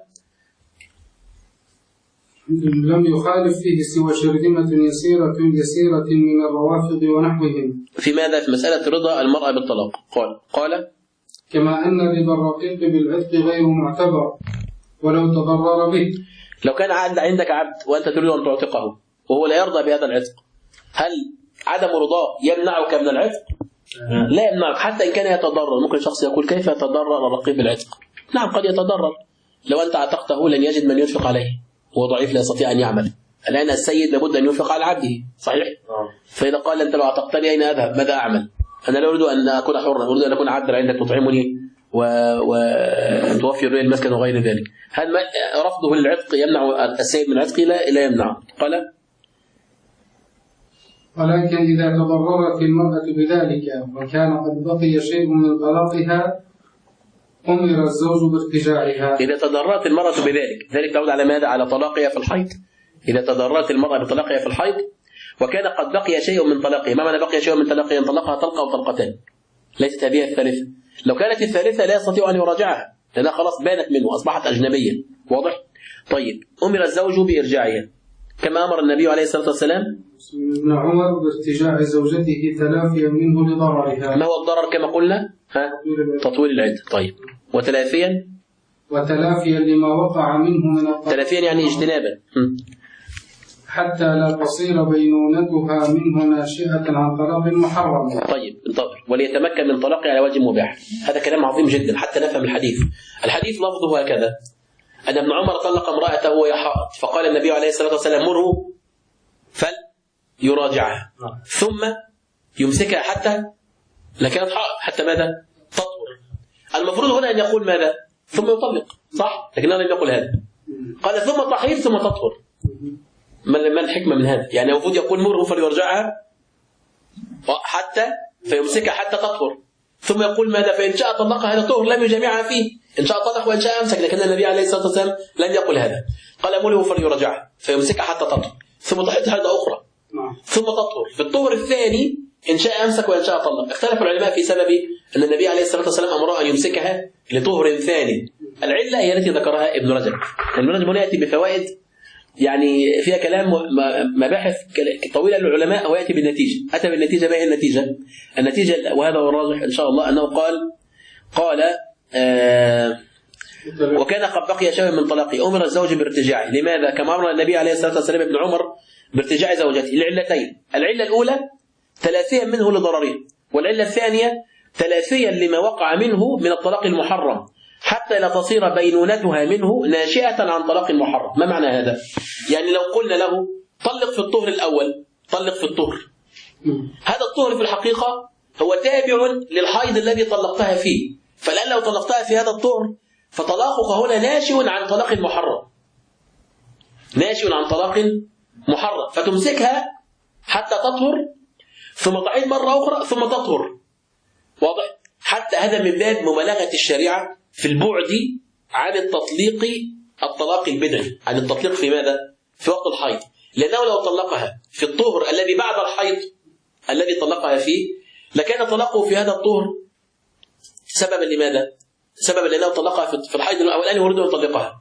لم يخالف فيه سوى شرذمة يسيرة من الروافض ونحوهم. في ماذا؟ في مسألة رضا المرأة بالطلاق. قال: كما أن رضا الرقيق بالعتق غير معتبر ولو تضرر به. لو كان عندك عبد وأنت تريد أن تعتقه وهو لا يرضى بهذا العتق، هل عدم رضاه يمنعك من العتق؟ لا يمنعك، حتى إن كان يتضرر. ممكن شخص يقول: كيف يتضرر الرقيق بالعتق؟ نعم، قد يتضرر. لو أنت اعتقته لن يجد من ينفق عليه، هو ضعيف لا يستطيع أن يعمل. الآن السيد لابد أن ينفق على عبده، صحيح؟ فإذا قال: أنت لو اعتقتني أين أذهب؟ ماذا أعمل؟ أنا لا أريد أن أكون حرا، أريد أن أكون عبدا عندك تطعمني وأن توفر لي المسكن وغير ذلك. هل رفضه للعتق يمنع السيد من عتقه؟ لا يمنع. قال: ولكن إذا تضررت المرأة بذلك وكان قد بقي شيء من طلاقها أمر الزوج بارتجاعها. إذا تضررت المرأة بذلك، ذلك تعود على ماذا؟ على طلاقها في الحيض. إذا تضررت المرأة بطلاقها في الحيض وكان قد بقي شيء من طلاقها، ما معنى بقي شيء من طلاقها؟ طلقها طلقة أو طلقتان، ليست هذه الثالثة. لو كانت الثالثة لا يستطيع أن يراجعها لأنها خلاص بانت منه، أصبحت أجنبية. واضح؟ طيب، أمر الزوج بإرجاعها كما أمر النبي عليه الصلاة والسلام ابن عمر بارتجاع زوجته تلافيا منه لضررها. ما هو الضرر كما قلنا؟ تطويل العدة. طيب، وتلافيا لما وقع منه من الطلاق. تلافيا يعني اجتنابا، حتى لا تصير بينونتها منه ناشئة عن طلاق محرم. طيب، انتظر. وليتمكن من طلاقه على وجه مباح. هذا كلام عظيم جدا حتى نفهم الحديث. الحديث لفظه هكذا: أن ابن عمر طلق امرأته وهي حائض، فقال النبي عليه الصلاة والسلام: مره فليراجعها ثم يمسكها حتى لا كانت حائض، حتى ماذا؟ تطهر. المفروض هنا أن يقول ماذا؟ ثم يطلق، صح؟ لكنه لم يقل هذا، قال ثم تحيض ثم تطهر. ما الحكمة من هذا؟ يعني المفروض يقول: مره فليرجعها حتى فيمسكها حتى تطهر، ثم يقول ماذا؟ فإن شاء طلقها هذا طهر لم يجامعها فيه، إن شاء طلق وإن شاء أمسك. لكن النبي عليه الصلاة والسلام لم يقل هذا، قال: مره فليرجعها فيمسكها حتى تطهر ثم تحيض حيضة أخرى ثم تطهر. في الطهر الثاني إن شاء أمسك وإن شاء طلق. اختلف العلماء في سبب أن النبي عليه الصلاة والسلام أمره أن يمسكها لطهر ثاني. العلة هي التي ذكرها ابن رجب. ابن رجب هنا يأتي بفوائد يعني فيها كلام مباحث طويلة للعلماء، هو يأتي بالنتيجة. أتى بالنتيجة. ما هي النتيجة؟ النتيجة وهذا هو الراجح إن شاء الله، أنه قال وكان قد بقي شيء من طلاقه أمر الزوج بارتجاعه. لماذا؟ كما أمر النبي عليه الصلاة والسلام ابن عمر بارتجاع زوجته لعلتين: العلة الأولى تلافيا منه لضرره، والعلة الثانية تلافيا لما وقع منه من الطلاق المحرم، حتى لا تصير بينونتها منه ناشئة عن طلاق محرم. ما معنى هذا؟ يعني لو قلنا له طلق في الطهر الأول، طلق في الطهر، هذا الطهر في الحقيقة هو تابع للحيض الذي طلقتها فيه، فالآن لو طلقتها في هذا الطهر فطلاقك هنا ناشئ عن طلاق محرم، ناشئ عن طلاق محرم، فتمسكها حتى تطهر ثم تعيد مرة أخرى ثم تطهر. واضح؟ حتى هذا من باب مبالغة الشريعة في البعد عن الطلاق البدعي، عن التطليق في ماذا؟ في وقت الحيض، لأنه لو طلقها في الطهر الذي بعد الحيض الذي طلقها فيه لكان طلاقه في هذا الطهر سببا لماذا؟ سببا لأنه طلقها في الحيض الأولاني ويريد أن يطلقها.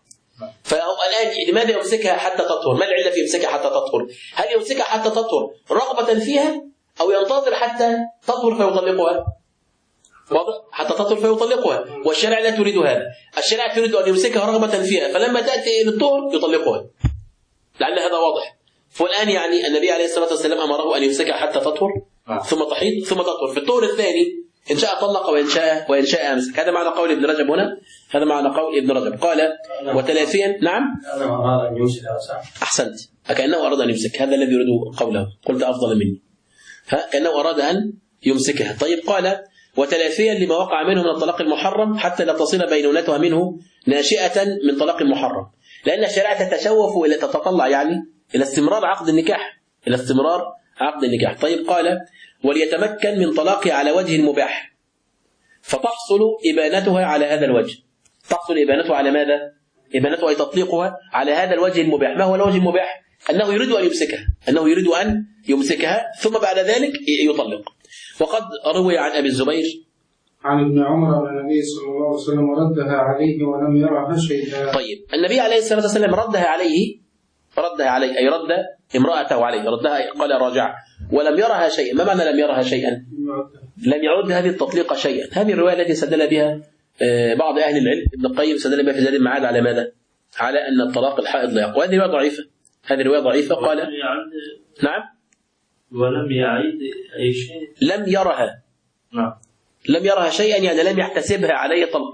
فالآن لماذا يمسكها حتى تطهر؟ ما العلة في يمسكها حتى تطهر؟ هل يمسكها حتى تطهر رغبة فيها أو ينتظر حتى تطهر فيطلقها؟ واضح؟ حتى تطهر فيطلقها، والشرع لا تريد هذا. الشرع تريد أن يمسكها رغبة فيها، فلما تأتي للطهر يطلقها. لعل هذا واضح. فالآن يعني النبي عليه الصلاة والسلام أمره أن يمسكها حتى تطهر ثم تحيض ثم تطهر. في الطهر الثاني إن شاء طلق وإن شاء أمسك. هذا معنى قول ابن رجب هنا، هذا معنى قول ابن رجب. قال وتلافيا. نعم، كأنه أراد أن يمسك. أحسنت، كأنه أراد أن يمسك، هذا الذي يريد قوله، قلت أفضل مني. كأنه أراد أن يمسكها. طيب، قال وتلافيا لما وقع منه من الطلاق المحرم حتى لا تصير بينونتها منه ناشئة من طلاق محرم، لأن الشريعة تتشوف إلى تتطلع يعني إلى استمرار عقد النكاح، إلى استمرار عقد النكاح. طيب، قال وليتمكن من طلاقه على وجه مباح فتحصل إبانتها على هذا الوجه. تحصل إبانتها على ماذا؟ إبانتها أي تطليقها على هذا الوجه المباح. ما هو الوجه المباح؟ أنه يريد أن يمسكها، أنه يريد أن يمسكها ثم بعد ذلك يطلق. وقد روي عن أبي الزبير عن ابن عمر أن النبي صلى الله عليه وسلم ردها عليه ولم يرها شيئا. طيب، النبي عليه الصلاة والسلام ردها عليه أي رد امرأته عليه، ردها قال راجع، ولم يرها شيئا. ما معنى لم يرها شيئا؟ لم يعد هذه التطليق شيئا. هذه الرواية التي استدل بها بعض أهل العلم، ابن القيم استدل بها في زاد المعاد على ماذا؟ على أن الطلاق الحائض لا يقع. وهذه رواية ضعيفة، هذه رواية ضعيفة. قال نعم، ولم يعيد أي شيء، لم يرها. نعم، لم يرها شيئا يعني لم يحتسبها عليه طلق.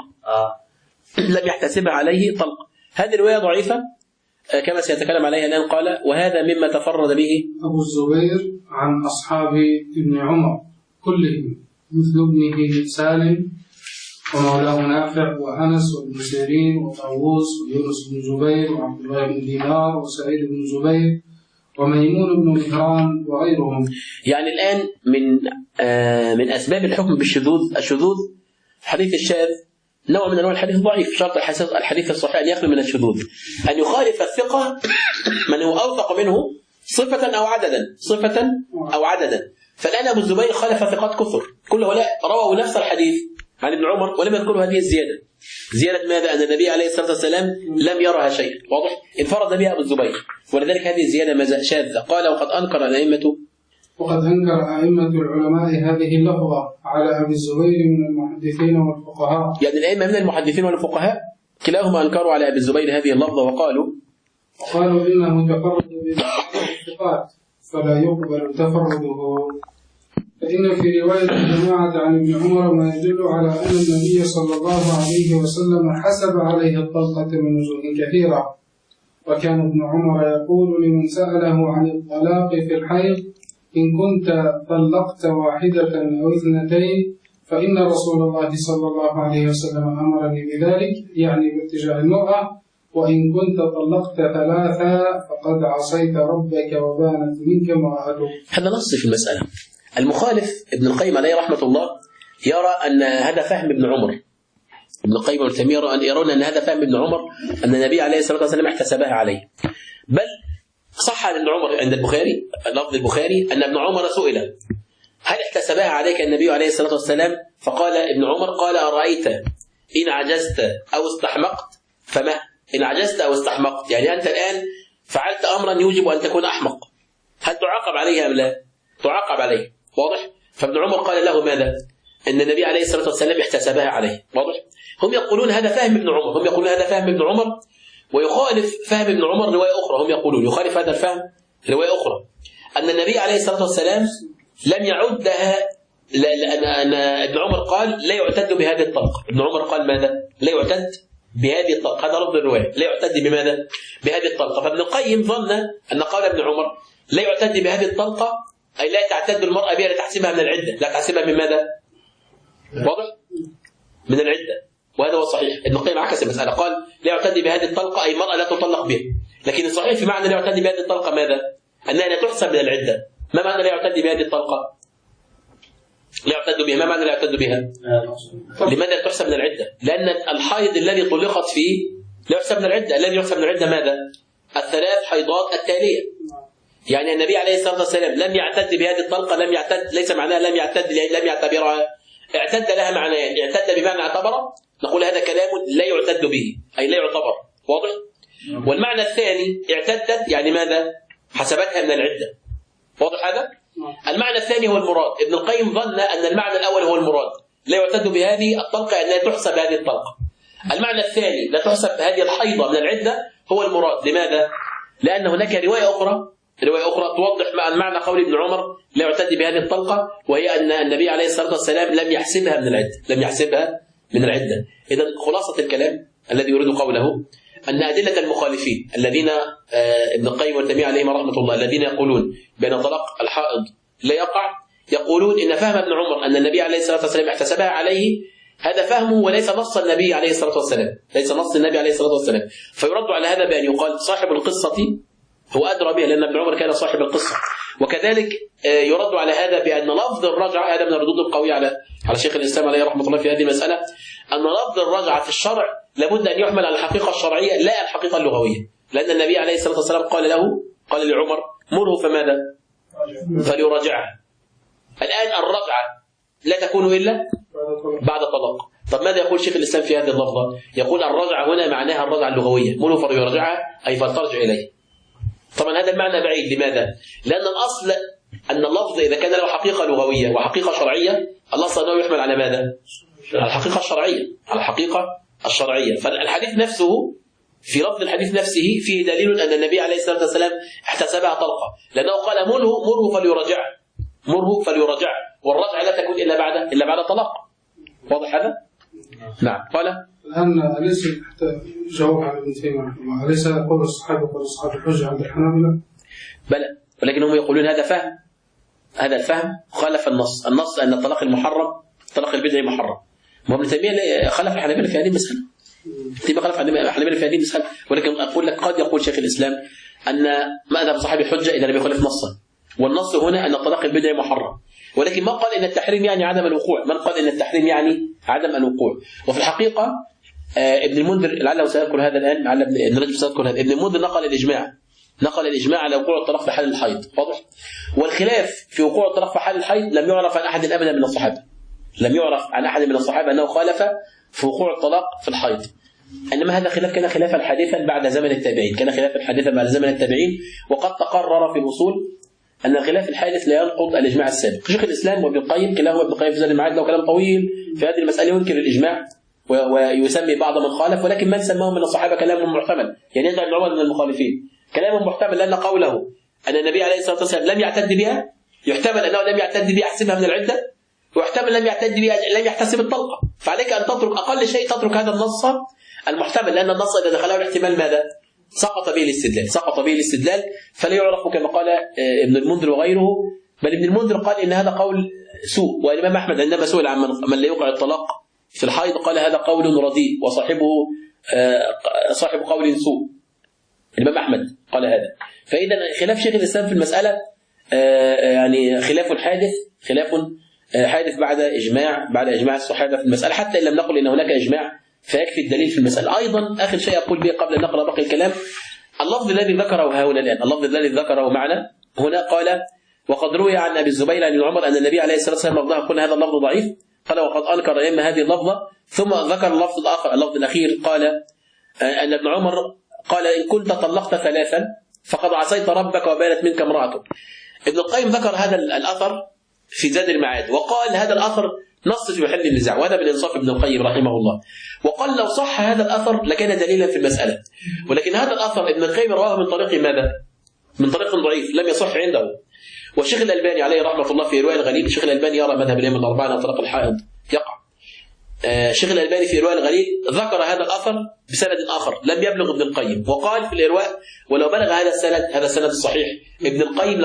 لم يحتسبها عليه طلق. هذه الرواية ضعيفة كما سيتكلم عليها الآن. قال وهذا مما تفرد به أبو الزبير عن أصحاب ابن عمر كلهم، مثل ابنه سالم ومولاه نافع وأنس وابن سيرين وطاووس ويونس بن جبير وعبد الله بن دينار وسعيد بن جبير وميمون بن مهران وغيرهم. يعني الآن من أسباب الحكم بالشذوذ الشذوذ. الحديث الشاذ نوع من أنواع الحديث ضعيف. شرط الحديث الصحيح أن يخلو من الشذوذ، أن يخالف الثقة من هو أوثق منه صفة أو عددا. فالآن أبو الزبير خالف ثقات كثر، كل هؤلاء رووا نفس الحديث عن ابن عمر ولم يذكروا هذه الزيادة. زيادة ماذا؟ أن النبي عليه الصلاة والسلام لم يرها شيء. واضح؟ انفرد بها أبو الزبير، ولذلك هذه الزيادة شاذة. قال وقد أنكر أئمة العلماء هذه اللفظة على أبي الزبير من المحدثين والفقهاء. يعني الأئمة من المحدثين والفقهاء كلاهما أنكروا على أبي الزبير هذه اللفظة وقالوا إنه تفرد بالثقات فلا يقبل تفرده. فإن في رواية الجماعة عن ابن عمر ما يدل على أن النبي صلى الله عليه وسلم حسب عليه الطلقة من وجوه كثيرة. وكان ابن عمر يقول لمن سأله عن الطلاق في الحيض إن كنت طلقت واحدة أو اثنتين فإن رسول الله صلى الله عليه وسلم أمرني بذلك، يعني بارتجاع المرأة، وإن كنت طلقت ثلاثة فقد عصيت ربك وبانت منك امرأتك. هذا نص في المسألة. المخالف ابن القيم عليه رحمة الله يرى أن هذا فهم ابن عمر. ابن القيم وابن تيمية يرون أن هذا فهم ابن عمر، أن النبي عليه الصلاة والسلام احتسبها عليه. بل صح عن ابن عمر عند البخاري، لفظ البخاري، أن ابن عمر سئل هل احتسبها عليك النبي عليه الصلاة والسلام؟ فقال ابن عمر قال أرأيت إن عجزت أو استحمقت؟ فما إن عجزت أو استحمقت، يعني أنت الآن فعلت أمرا يوجب أن تكون أحمق، هل تعاقب عليه أم لا؟ تعاقب عليه، واضح؟ فابن عمر قال له ماذا؟ أن النبي عليه الصلاة والسلام احتسبها عليه، واضح؟ هم يقولون هذا فهم ابن عمر، هم يقولون هذا فهم ابن عمر، ويخالف فهم ابن عمر رواية أخرى، هم يقولون يخالف هذا الفهم رواية أخرى أن النبي عليه الصلاة والسلام لم يعدها، لأن ابن عمر قال لا يعتد بهذه الطلقة. ابن عمر قال ماذا؟ لا يعتد بهذه الطلقة، هذا لفظ الرواية، لا يعتد بماذا؟ بهذه الطلقة. فابن القيم ظن أن قول ابن عمر لا يعتد بهذه الطلقة أي لا تعتد المرأة بها لتحسبها من العدة، لا تحسبها من ماذا؟ واضح؟ من العدة، وهذا هو صحيح. ابن القيم عكس المسألة، قال لا يعتد بهذه الطلقة أي المرأة لا تطلق بها، لكن الصحيح في معنى لا يعتد بهذه الطلقة ماذا؟ أنها لا تحسب من العدة. ما معنى لا يعتد بهذه الطلقة؟ لا يعتد بها، ما معنى لا يعتد بها؟ لماذا لا تحسب من العدة؟ لأن الحيض الذي طلقت فيه لا يحسب من العدة. الذي يحسب من العدة ماذا؟ الثلاث حيضات التالية. يعني النبي عليه الصلاة والسلام لم يعتد بهذه الطلقة، لم يعتد ليس معناها لم يعتد لم يعتبرها، اعتد لها معنيان، اعتد بمعنى اعتبر، نقول هذا كلام لا يعتد به أي لا يعتبر، واضح؟ والمعنى الثاني اعتدت يعني ماذا؟ حسبتها من العدة، واضح هذا؟ المعنى الثاني هو المراد. ابن القيم ظن أن المعنى الأول هو المراد، لا يعتد بهذه الطلقة أنها تحسب هذه الطلقة. المعنى الثاني لا تحسب هذه الحيضة من العدة هو المراد. لماذا؟ لأن هناك رواية أخرى توضح معنى قول ابن عمر لا يعتد بهذه الطلقة، وهي أن النبي عليه الصلاة والسلام لم يحسبها من العدة، لم يحسبها من العدة. إذن خلاصة الكلام الذي يريد قوله أن أدلة المخالفين الذين ابن القيم والتيمية عليهم رحمة الله الذين يقولون بأن طلاق الحائض لا يقع، يقولون إن فهم ابن عمر أن النبي عليه الصلاة والسلام احتسبها عليه هذا فهمه وليس نص النبي عليه الصلاة والسلام، ليس نص النبي عليه الصلاة والسلام. فيرد على هذا بأن يقال صاحب القصة هو أدرى بها، لأن ابن عمر كان صاحب القصة. وكذلك يرد على هذا بأن لفظ الرجعة، هذا من الردود القوية على شيخ الإسلام عليه رحمة الله في هذه المسألة، أن لفظ الرجعة في الشرع لابد أن يحمل على الحقيقة الشرعية لا الحقيقة اللغوية، لأن النبي عليه الصلاة والسلام قال لعمر مره فماذا؟ فليراجعها. الآن الرجعة لا تكون إلا بعد طلاق. طب ماذا يقول شيخ الإسلام في هذه اللفظة؟ يقول الرجعة هنا معناها الرجعة اللغوية، مره فليراجعها أي فلترجع إليه. طبعا هذا المعنى بعيد. لماذا؟ لأن الأصل أن اللفظ إذا كان له حقيقة لغوية وحقيقة شرعية، الأصل أنه يحمل على ماذا؟ على الحقيقة الشرعية، على الحقيقة الشرعية. فالحديث نفسه في لفظ الحديث نفسه فيه دليل أن النبي عليه الصلاة والسلام احتسبها طلقة، لأنه قال مره فليراجعها، مره فليراجعها، والرجعة لا تكون إلا بعد طلاق. واضح هذا؟ نعم. قال الآن أليس جواب عن ابن تيمية رحمه الله، أليس قول الصحابة الحجة عند الحنابلة؟ بلى، ولكن هم يقولون هذا فهم، هذا الفهم خالف النص. النص أن الطلاق المحرم الطلاق البدعي محرم. ابن تيمية خالف الحنابلة في هذه المسألة، تيمية خالف الحنابلة في هذه المسألة. ولكن أقول لك قد يقول شيخ الإسلام أن ما أذهب صاحب الحجة إذا لم يخالف نصا، والنص هنا أن الطلاق البدعي محرم، ولكن ما قال إن التحريم يعني عدم الوقوع، من قال إن التحريم يعني عدم الوقوع. وفي الحقيقة ابن المنذر لعله سيذكر هذا الآن، لعل ابن رجب سيذكر هذا، ابن المنذر نقل الإجماع على وقوع الطلاق في حال الحيض، واضح؟ والخلاف في وقوع الطلاق في حال الحيض لم يعرف عن أحد أبدا من الصحابة، لم يعرف عن أحد من الصحابة أنه خالف في وقوع الطلاق في الحيض. إنما هذا خلاف كان خلافا حديثا بعد زمن التابعين، كان خلافا حديثا بعد زمن التابعين، وقد تقرر في الأصول أن الخلاف الحادث لا ينقض الإجماع السابق. شيخ الإسلام وابن القيم كلاهما، ابن القيم في زاد المعاد له كلام طويل في هذه المسألة، ينكر الإجماع ويسمي بعض من خالف، ولكن من سماهم من الصحابة كلام محتمل، يعني يجعل ابن عمر من المخالفين كلام محتمل، لأن قوله أن النبي عليه الصلاة والسلام لم يعتد بها يحتمل أنه لم يعتد بها يحسبها من العدة، ويحتمل لم يعتد بها لم يحتسب الطلقة. فعليك أن تترك أقل شيء، تترك هذا النص المحتمل، لأن النص إذا دخله الاحتمال ماذا؟ سقط به الاستدلال، فلا يعرف كما قال ابن المنذر وغيره. بل ابن المنذر قال إن هذا قول سوء، والإمام أحمد عندما سئل عن من لا يوقع الطلاق في الحيض قال هذا قول رديء وصاحبه صاحب قول سوء. الإمام أحمد قال هذا. فإذا خلاف شيخ الإسلام في المسألة يعني خلاف حادث بعد إجماع الصحابة في المسألة، حتى إن لم نقل إن هناك إجماع فيكفي الدليل في المسألة. أيضا آخر شيء أقول به قبل أن نقرأ باقي الكلام، اللفظ الذي ذكره هنا الآن، اللفظ الذي ذكره معنا هنا، قال وقد روي عن أبي الزبير عن عمر أن النبي عليه الصلاة والسلام لفظها، قلنا هذا اللفظ ضعيف، قال وقد أنكر الأئمة هذه اللفظة، ثم ذكر اللفظ الآخر، اللفظ الأخير، قال أن ابن عمر قال إن كنت طلقت ثلاثا فقد عصيت ربك وبانت منك امرأتك. ابن القيم ذكر هذا الأثر في زاد المعاد، وقال هذا الأثر نص في محل النزاع، وهذا من إنصاف ابن القيم رحمه الله. وقال لو صح هذا الأثر لكان دليلا في المسألة، ولكن هذا الأثر ابن القيم رواه من طريق ماذا؟ من طريق ضعيف لم يصح عنده. والشيخ الألباني عليه رحمة الله في إرواء الغليل، الشيخ الألباني يرى مذهب الأئمة الأربعة أن طلاق الحائض يقع. الشيخ الألباني في إرواء الغليل ذكر هذا الأثر بسند آخر لم يبلغ ابن القيم، وقال في الإرواء ولو بلغ هذا السند الصحيح ابن القيم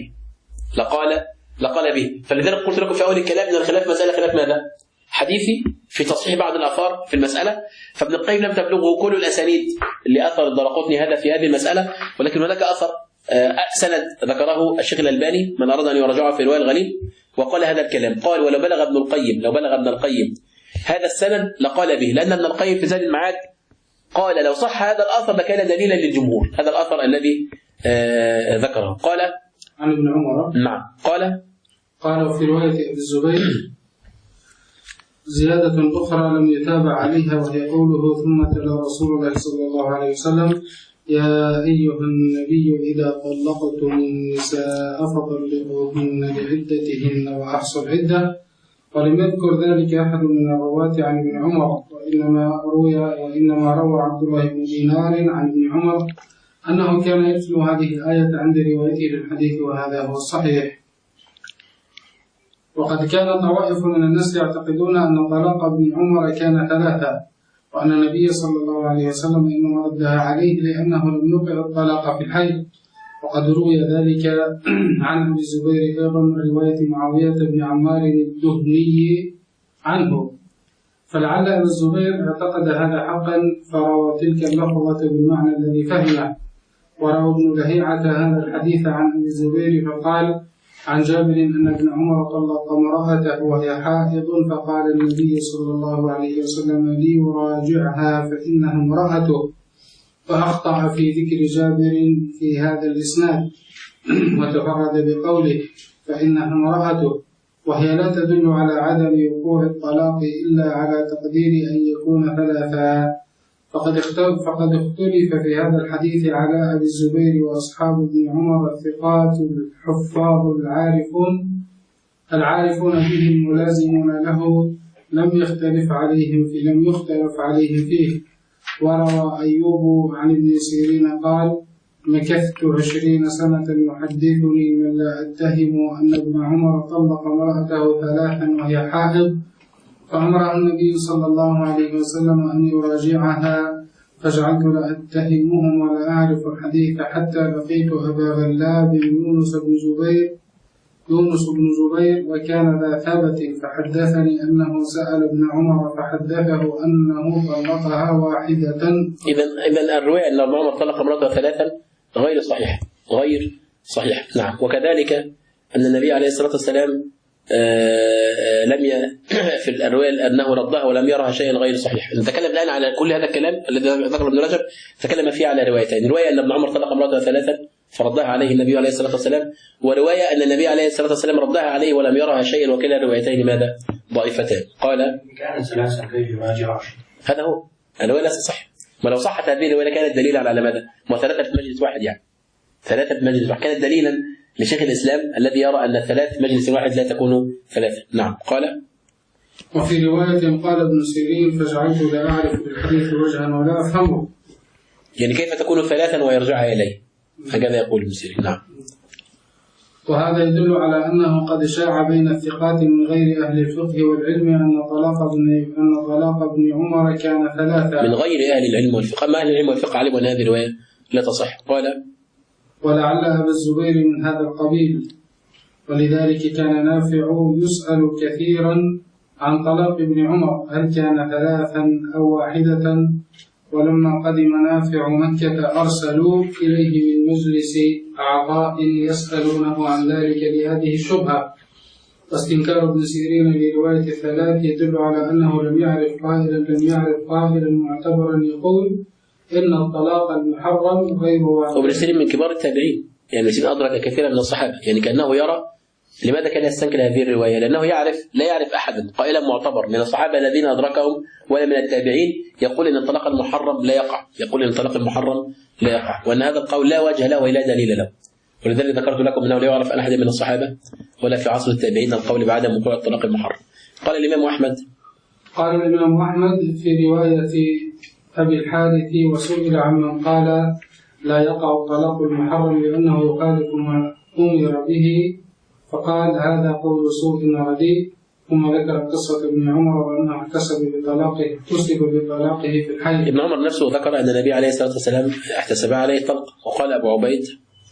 لقال به. فلذلك قلت لكم في أول الكلام أن الخلاف مسألة خلاف ماذا؟ حديثي في تصحيح بعض الآثار في المسألة، فابن القيم لم تبلغه كل الأسانيد اللي أثر الدرقطني هذا في هذه المسألة، ولكن هناك أثر سند ذكره الشيخ الألباني من أراد أن يراجعه في رواية الغليل وقال هذا الكلام. قال ولو بلغ ابن القيم هذا السند لقال به، لأن ابن القيم في زاد المعاد قال لو صح هذا الأثر لكان دليلا للجمهور. هذا الأثر الذي ذكره قال عن ابن عمر. نعم قال في رواية أبي الزبير زيادة أخرى لم يتابع عليها، وهي قوله ثم تلا رسول الله صلى الله عليه وسلم يا أيها النبي إذا طلقتم النساء فطلقوهن لعدتهن وأحصوا العدة. ولم يذكر ذلك أحد من الرواة عن ابن عمر، وإنما روى عبد الله بن دينار عن ابن عمر أنه كان يتلو هذه الآية عند روايته للحديث، وهذا هو الصحيح. وقد كان طوائف من الناس يعتقدون أن طلاق ابن عمر كان ثلاثة، وأن النبي صلى الله عليه وسلم إنما ردها عليه لأنه لم يقع الطلاق في الحي. وقد روي ذلك عن أبي الزبير أيضا من رواية معاوية بن عمار الدهني عنه، فلعل أبي الزبير اعتقد هذا حقا فروى تلك اللفظة بالمعنى الذي فهمه. وروى ابن لهيعة هذا الحديث عن أبي الزبير فقال عن جابر أن ابن عمر طلق امرأته وهي حائض، فقال النبي صلى الله عليه وسلم ليراجعها فإنها امرأته، فأخطأ في ذكر جابر في هذا الإسناد وتفرد بقوله فإنها امرأته، وهي لا تدل على عدم وقوع الطلاق إلا على تقدير أن يكون ثلاثا. فقد اختلف في هذا الحديث على أبي الزبير وأصحاب ابن عمر الثقات الحفاظ العارفون به الملازمون له لم يختلف عليهم فيه. وروى أيوب عن ابن سيرين قال مكثت 20 سنة يحدثني من لا أتهم أن ابن عمر طلق امرأته 3 وهي حائض، فأمر النبي صلى الله عليه وسلم أن يراجعها، فجعلت لا أتهمهم ولا أعرف الحديث حتى لقيت أبا غلاب يونس بن زبير وكان ذا ثبت، فحدثني أنه سأل ابن عمر فحدثه أنه طلقها واحدة. إذن الرواية أن ابن عمر طلق امرأته 3 غير صحيح. نعم. وكذلك أن النبي عليه الصلاة والسلام في الرواية أنه ردها ولم يرها شيئا غير صحيح. نتكلم الآن على كل هذا الكلام الذي ذكر ابن رجب، تكلم فيه على روايتين: رواية أن ابن عمر طلق امرأته 3 فردها عليه النبي عليه الصلاة والسلام، ورواية أن النبي عليه الصلاة والسلام ردها عليه ولم يرها شيئا، وكلا الروايتين ماذا؟ ضعيفتان. قال كان 3 كيف يراجع؟ هذا هو الرواية ليس صح. ولو صحت هذه الرواية كانت دليلا على ماذا؟ ما 3 في مجلس واحد، يعني 3 في مجلس واحد كانت دليلا لشيخ الإسلام الذي يرى أن 3 مجلس واحد لا تكون 3. نعم. قال وفي رواية قال ابن سيرين فجعلت لا أعرف بالحديث وجها ولا أفهمه، يعني كيف تكون 3 ويرجعها إليه، هكذا يقول ابن سيرين. نعم. وهذا يدل على أنه قد شاع بين الثقات من غير أهل الفقه والعلم أن طلاق ابن عمر كان 3 من غير أهل العلم والفقه. ما أهل العلم والفقه علموا أن هذه الرواية لا تصح. قال ولعل أبا الزبير من هذا القبيل، ولذلك كان نافع يسأل كثيرا عن طلاق ابن عمر هل كان 3 أو واحدة، ولما قدم نافع مكة أرسلوا إليه من مجلس أعضاء يسألونه عن ذلك لهذه الشبهة. واستنكار ابن سيرين لرواية 3 يدل على أنه لم يعرف قائلا معتبرا يقول إن الطلاق المحرم غير واحد. وابن سيرين من كبار التابعين، يعني ابن سيرين أدرك كثيرا من الصحابة، يعني كأنه يرى لماذا كان يستنكر هذه الرواية؟ لأنه لا يعرف أحدا قائلا معتبر من الصحابة الذين أدركهم ولا من التابعين يقول إن الطلاق المحرم لا يقع، وأن هذا القول لا وجه له ولا دليل له. ولذلك ذكرت لكم أنه لا يعرف عن أحد من الصحابة ولا في عصر التابعين القول بعدم وقوع الطلاق المحرم. قال الإمام أحمد في رواية أبي الحارث وسئل عمن قال لا يقع الطلاق المحرم لأنه يخالف ما أمر به فقال هذا قول سوء رديء، ثم ذكر قصة ابن عمر وأنه احتسب بطلاقه في الحي. ابن عمر نفسه ذكر أن النبي عليه الصلاة والسلام احتسب عليه طلق. وقال أبو عبيد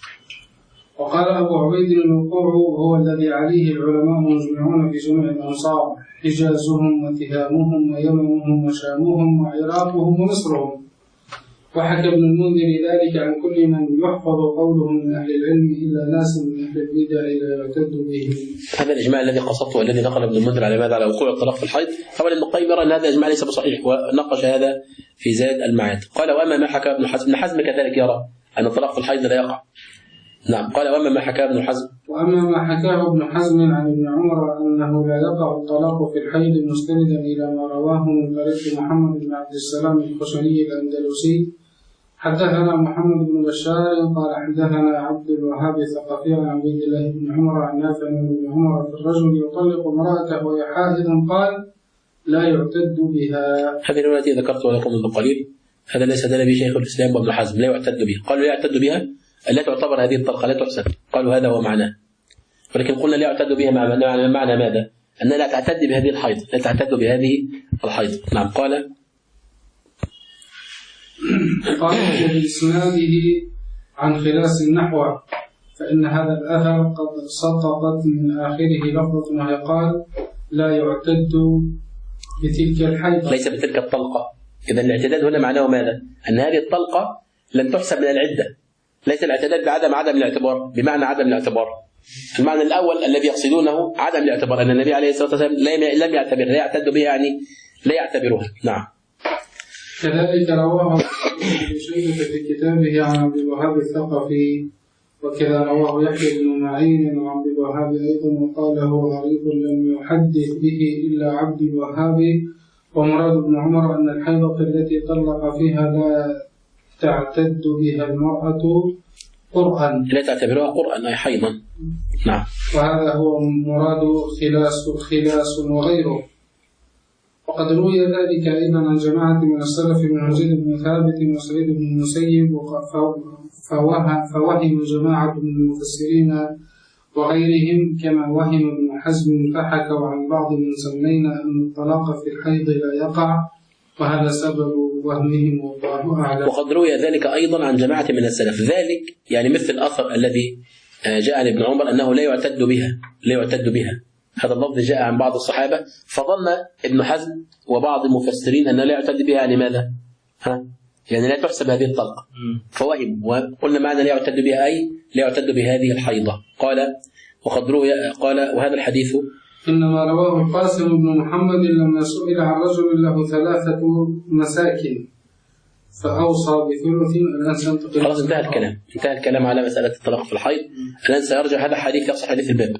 الوقوع هو الذي عليه العلماء مجمعون في جميع الأمصار، حجازهم وتهامهم ويمنهم وشامهم وعراقهم ومصرهم. وحكى ابن المنذر ذلك عن كل من يحفظ قوله من أهل العلم إلا ناس من أهل البدع لا يعتد به. هذا الإجماع الذي قصدته والذي نقل ابن المنذر على ماذا؟ على وقوع الطلاق في الحيض. طبعا ابن القيم يرى أن هذا الإجماع ليس بصحيح ونقش هذا في زاد المعاد. قال وأما ما حكى ابن حزم كذلك يرى أن الطلاق في الحيض لا يقع. نعم. قال وأما ما حكاه ابن حزم عن ابن عمر أنه لا يقع الطلاق في الحيض مستندا إلى ما رواه من طريق محمد بن عبد السلام الخشني الأندلسي. حدثنا محمد بن بشار قال حدثنا عبد الوهاب الثقفي عن عبد الله بن عمر عن نافع بن عمر في الرجل يطلق امرأته وهي حائض قال لا يعتد بها. هذه الرواية التي ذكرتها لكم منذ قليل هذا ليس دل به شيخ الإسلام وابن حزم. لا يعتد بها. قالوا لا يعتد بها لا تعتبر هذه الطلقة لا تحسب. قالوا هذا هو معناه. ولكن قلنا لا يعتد بها معنى ماذا؟ أنها لا تعتد بهذه الحيض، لا تعتد بهذه الحيض. نعم. قال بإسناده عن خلاص النحو فإن هذا الأثر قد سقطت من آخره لفظة وهي قال لا يعتد بتلك الحيضة ليس بتلك الطلقة. إذا الاعتداد هنا معناه ماذا؟ أن هذه الطلقة لن تحسب من العدة. ليس الاعتداد عدم الاعتبار بمعنى عدم الاعتبار. المعنى الأول الذي يقصدونه عدم الاعتبار أن النبي عليه الصلاة والسلام لم يعتبر لا يعتد بها يعني لا يعتبرها. نعم. كذلك رواه ابن شيبة في كتابه عن عبد الوهاب الثقفي وكذا رواه يحيى بن معين وعن عبد الوهاب أيضا وقال هو غريب لم يحدث به إلا عبد الوهاب. ومراد ابن عمر أن الحيضة التي طلق فيها لا تعتد بها المرأة قرآن لا تعتبرها قرآن أي حيضا. نعم. وهذا هو مراد خلاص وغيره. وقد روي ذلك أيضا عن جماعة من السلف من زيد بن ثابت وسعيد بن المسيب فوهم جماعة من المفسرين وغيرهم كما وهم ابن حزم فحكوا عن بعض من سمينا أن الطلاق في الحيض لا يقع وهذا سبب وهمهم والله أعلم. وقد روي ذلك أيضا عن جماعة من السلف ذلك يعني مثل الأثر الذي جاء عن ابن عمر أنه لا يعتد بها. هذا اللفظ جاء عن بعض الصحابة فظن ابن حزم وبعض المفسرين أنه لا يعتد بها يعني ماذا؟ يعني لا تحسب هذه الطلقة فوهم. وقلنا معنى لا يعتد بها أي لا يعتد بهذه الحيضة. قال وقد روي قال وهذا الحديث إنما رواه القاسم بن محمد لما سئل عن رجل له 3 مساكن فأوصى بثلث. خلاص انتهى الكلام على مسألة الطلاق في الحيض. الآن سيرجع هذا حديث يقص حديث الباب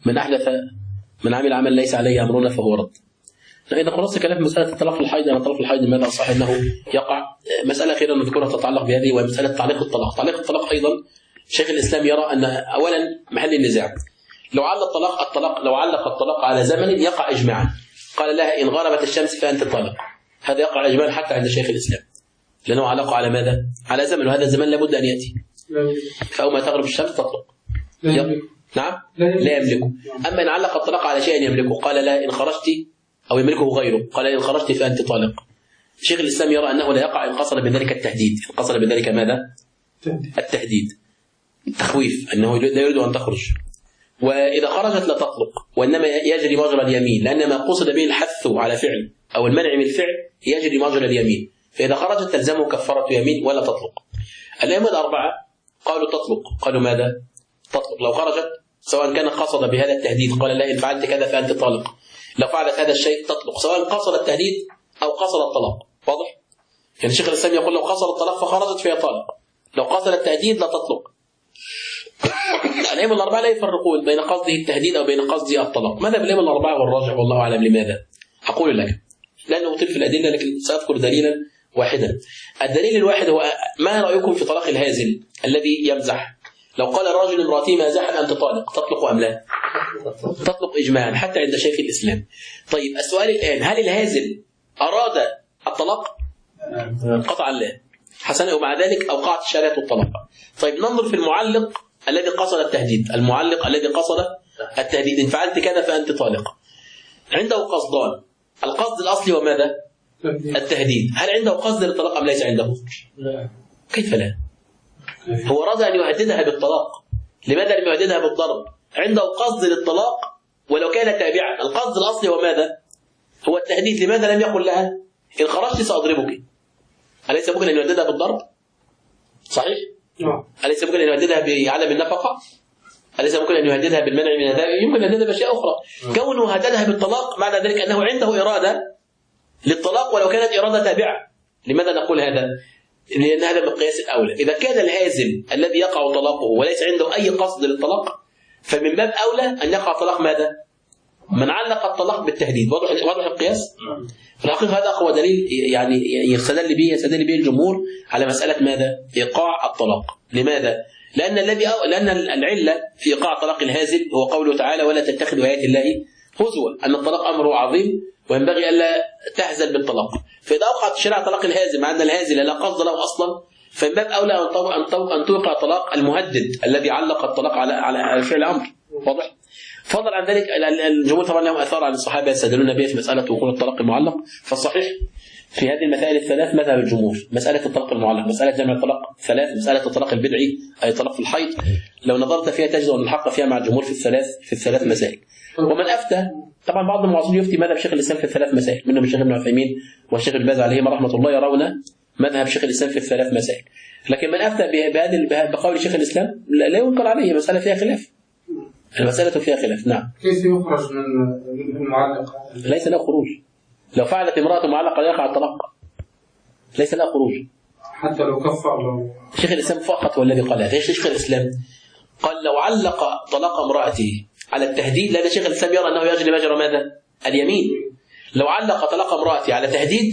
من عمل عمل ليس عليه أمرنا فهو رد. إذا خلصت كلام مسألة الطلاق في الحيض أن الطلاق في الحيض ماذا صح أنه يقع. مسألة أخيرة نذكرها تتعلق بهذه ومسألة تعليق الطلاق أيضا شيخ الإسلام يرى أن أولا محل النزاع لو علق الطلاق على زمن يقع إجماعا. قال لها إن غربت الشمس فأنت طالق. هذا يقع إجماعا حتى عند شيخ الإسلام لأنه علق على ماذا؟ على زمن وهذا الزمن لابد أن يأتي. فأول ما تغرب الشمس تطلق. نعم لا يملكه. أما إن علق الطلاق على شيء يملكه قال لا إن خرجت أو يملكه غيره قال إن خرجت فأنت طالق. شيخ الإسلام يرى أنه لا يقع إن قصد بذلك التهديد. قصد بذلك ماذا؟ التهديد التخويف أنه لا يريد أن تخرج. وإذا خرجت لا تطلق وإنما يجري مجرى اليمين لأن ما قصد به الحث على فعل أو المنع من الفعل يجري مجرى اليمين. فإذا خرجت تلزمه كفارة يمين ولا تطلق. الأئمة الأربعة قالوا تطلق. قالوا ماذا؟ تطلق لو خرجت سواء كان قصد بهذا التهديد قال لا إن فعلت كذا فأنت طالق. لو فعلت هذا الشيء تطلق سواء قصد التهديد أو قصد الطلاق. واضح؟ يعني الشيخ الإسلام يقول لو قصد الطلاق فخرجت فهي طالق. لو قصد التهديد لا تطلق. الأئمة الأربعة لا يفرقون بين قصده التهديد أو بين قصده الطلاق. ماذا بالأئمة الأربعة والراجح والله أعلم. لماذا؟ أقول لك لأنه أطيل في الأدلة، لكن سأذكر دليلا واحدا. الدليل الواحد هو ما رأيكم في طلاق الهازل الذي يمزح؟ لو قال الرجل امرأتي مازحا أنت طالق، تطلق أم لا؟ تطلق إجماعا حتى عند شيخ الإسلام. طيب السؤال الآن، هل الهازل أراد الطلاق؟ قطعا لا. حسنا، ومع ذلك أوقعت الشريعة الطلاق. طيب ننظر في المعلق الذي قصد التهديد. المعلق الذي قصد التهديد، إن فعلت كذا فأنت طالق. عنده قصدان، القصد الأصلي وماذا؟ التهديد. هل عنده قصد للطلاق أم ليس عنده؟ لا. كيف لا؟ هو أراد أن يهددها بالطلاق. لماذا لم يهددها بالضرب؟ عنده قصد للطلاق ولو كان تابعا. القصد الأصلي وماذا؟ هو التهديد. لماذا لم يقل لها إن خرجت سأضربك؟ أليس ممكن أن يهددها بالضرب؟ صحيح؟ أليس ممكن أن يهددها بعدم النفقة؟ أليس ممكن أن يهددها بالمنع من الذهاب؟ يمكن أن يهددها بأشياء أخرى. كونه هددها بالطلاق معنى ذلك أنه عنده إرادة للطلاق ولو كانت إرادة تابعة. لماذا نقول هذا؟ لأن هذا من قياس الأولى. إذا كان الهازل الذي يقع طلاقه وليس عنده أي قصد للطلاق، فمن باب أولى أن يقع طلاق ماذا؟ من علق الطلاق بالتهديد. واضح القياس؟ في الحقيقة هذا هو دليل يعني يستدل به الجمهور على مسألة ماذا؟ إيقاع الطلاق. لماذا؟ لأن العلة في إيقاع طلاق الهازل هو قوله تعالى ولا تتخذوا آيات الله هزوا، أن الطلاق أمره عظيم وينبغي ألا تهزل بالطلاق. فإذا أوقعت الشريعة طلاق الهازل مع أن الهازل لا قصد له أصلا، فمن باب أولى أن توقع طلاق المهدد الذي علق الطلاق على فعل أمر. واضح؟ فضل عن ذلك الجمهور طبعا لهم أثار عن الصحابة يستدلون به في مسألة وقوع الطلاق المعلق. فالصحيح في هذه المسائل الثلاث مذهب الجمهور: مسألة الطلاق المعلق، مسألة جمع الطلاق ثلاث، مسألة الطلاق البدعي أي طلاق في الحيض. لو نظرت فيها تجد أن الحق فيها مع الجمهور في الثلاث مسائل. ومن أفتى، طبعا بعض المعاصرين يفتي مذهب شيخ الإسلام في الثلاث مسائل، منهم الشيخ ابن عثيمين والشيخ ابن باز عليهما رحمة الله، يرون مذهب شيخ الإسلام في الثلاث مسائل. لكن من أفتى بقول شيخ الإسلام لا ينكر عليه، مسألة فيها خلاف. المسألة فيها خلاف. نعم. كيف يخرج من المعلق؟ ليس له خروج. لو فعلت امرأة معلقة يقع الطلاق، ليس له خروج حتى لو كفر. لو شيخ الإسلام فقط هو الذي قال هذا. شيخ الإسلام قال لو علق طلاق امرأته على التهديد، لأن شيخ الإسلام يرى أنه يجري مجرى ماذا؟ اليمين. لو علق طلاق امرأته على تهديد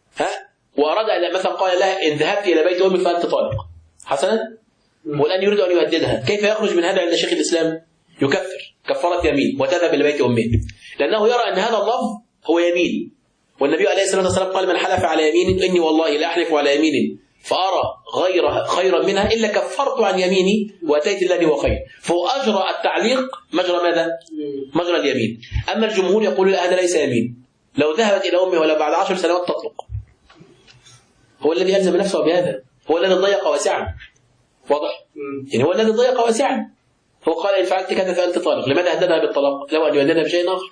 وأراد أن مثلا قال لها إن ذهبت إلى بيت أمك فأنت طالق حسنا، والآن يريد أن يهددها، كيف يخرج من هذا عند شيخ الإسلام؟ يكفر كفارة يمين وتذهب إلى بيت أمه، لأنه يرى أن هذا اللفظ هو يمين. والنبي عليه الصلاة والسلام قال من حلف على يمين إني والله لا أحلف على يمين فأرى غيرها خيرا منها إلا كفرت عن يميني وأتيت الذي هو خير. فهو أجرى التعليق مجرى ماذا؟ مجرى اليمين. أما الجمهور يقول لا، هذا ليس يمين، لو ذهبت إلى أمه ولا بعد 10 سنوات تطلق. هو الذي يلزم نفسه بهذا، هو الذي ضيق واسعا. واضح؟ يعني هو الذي ضيق واسعا. هو قال إن فعلت كذا فأنت طالق. لماذا هددها بالطلاق؟ لو أن يهددها بشيء آخر.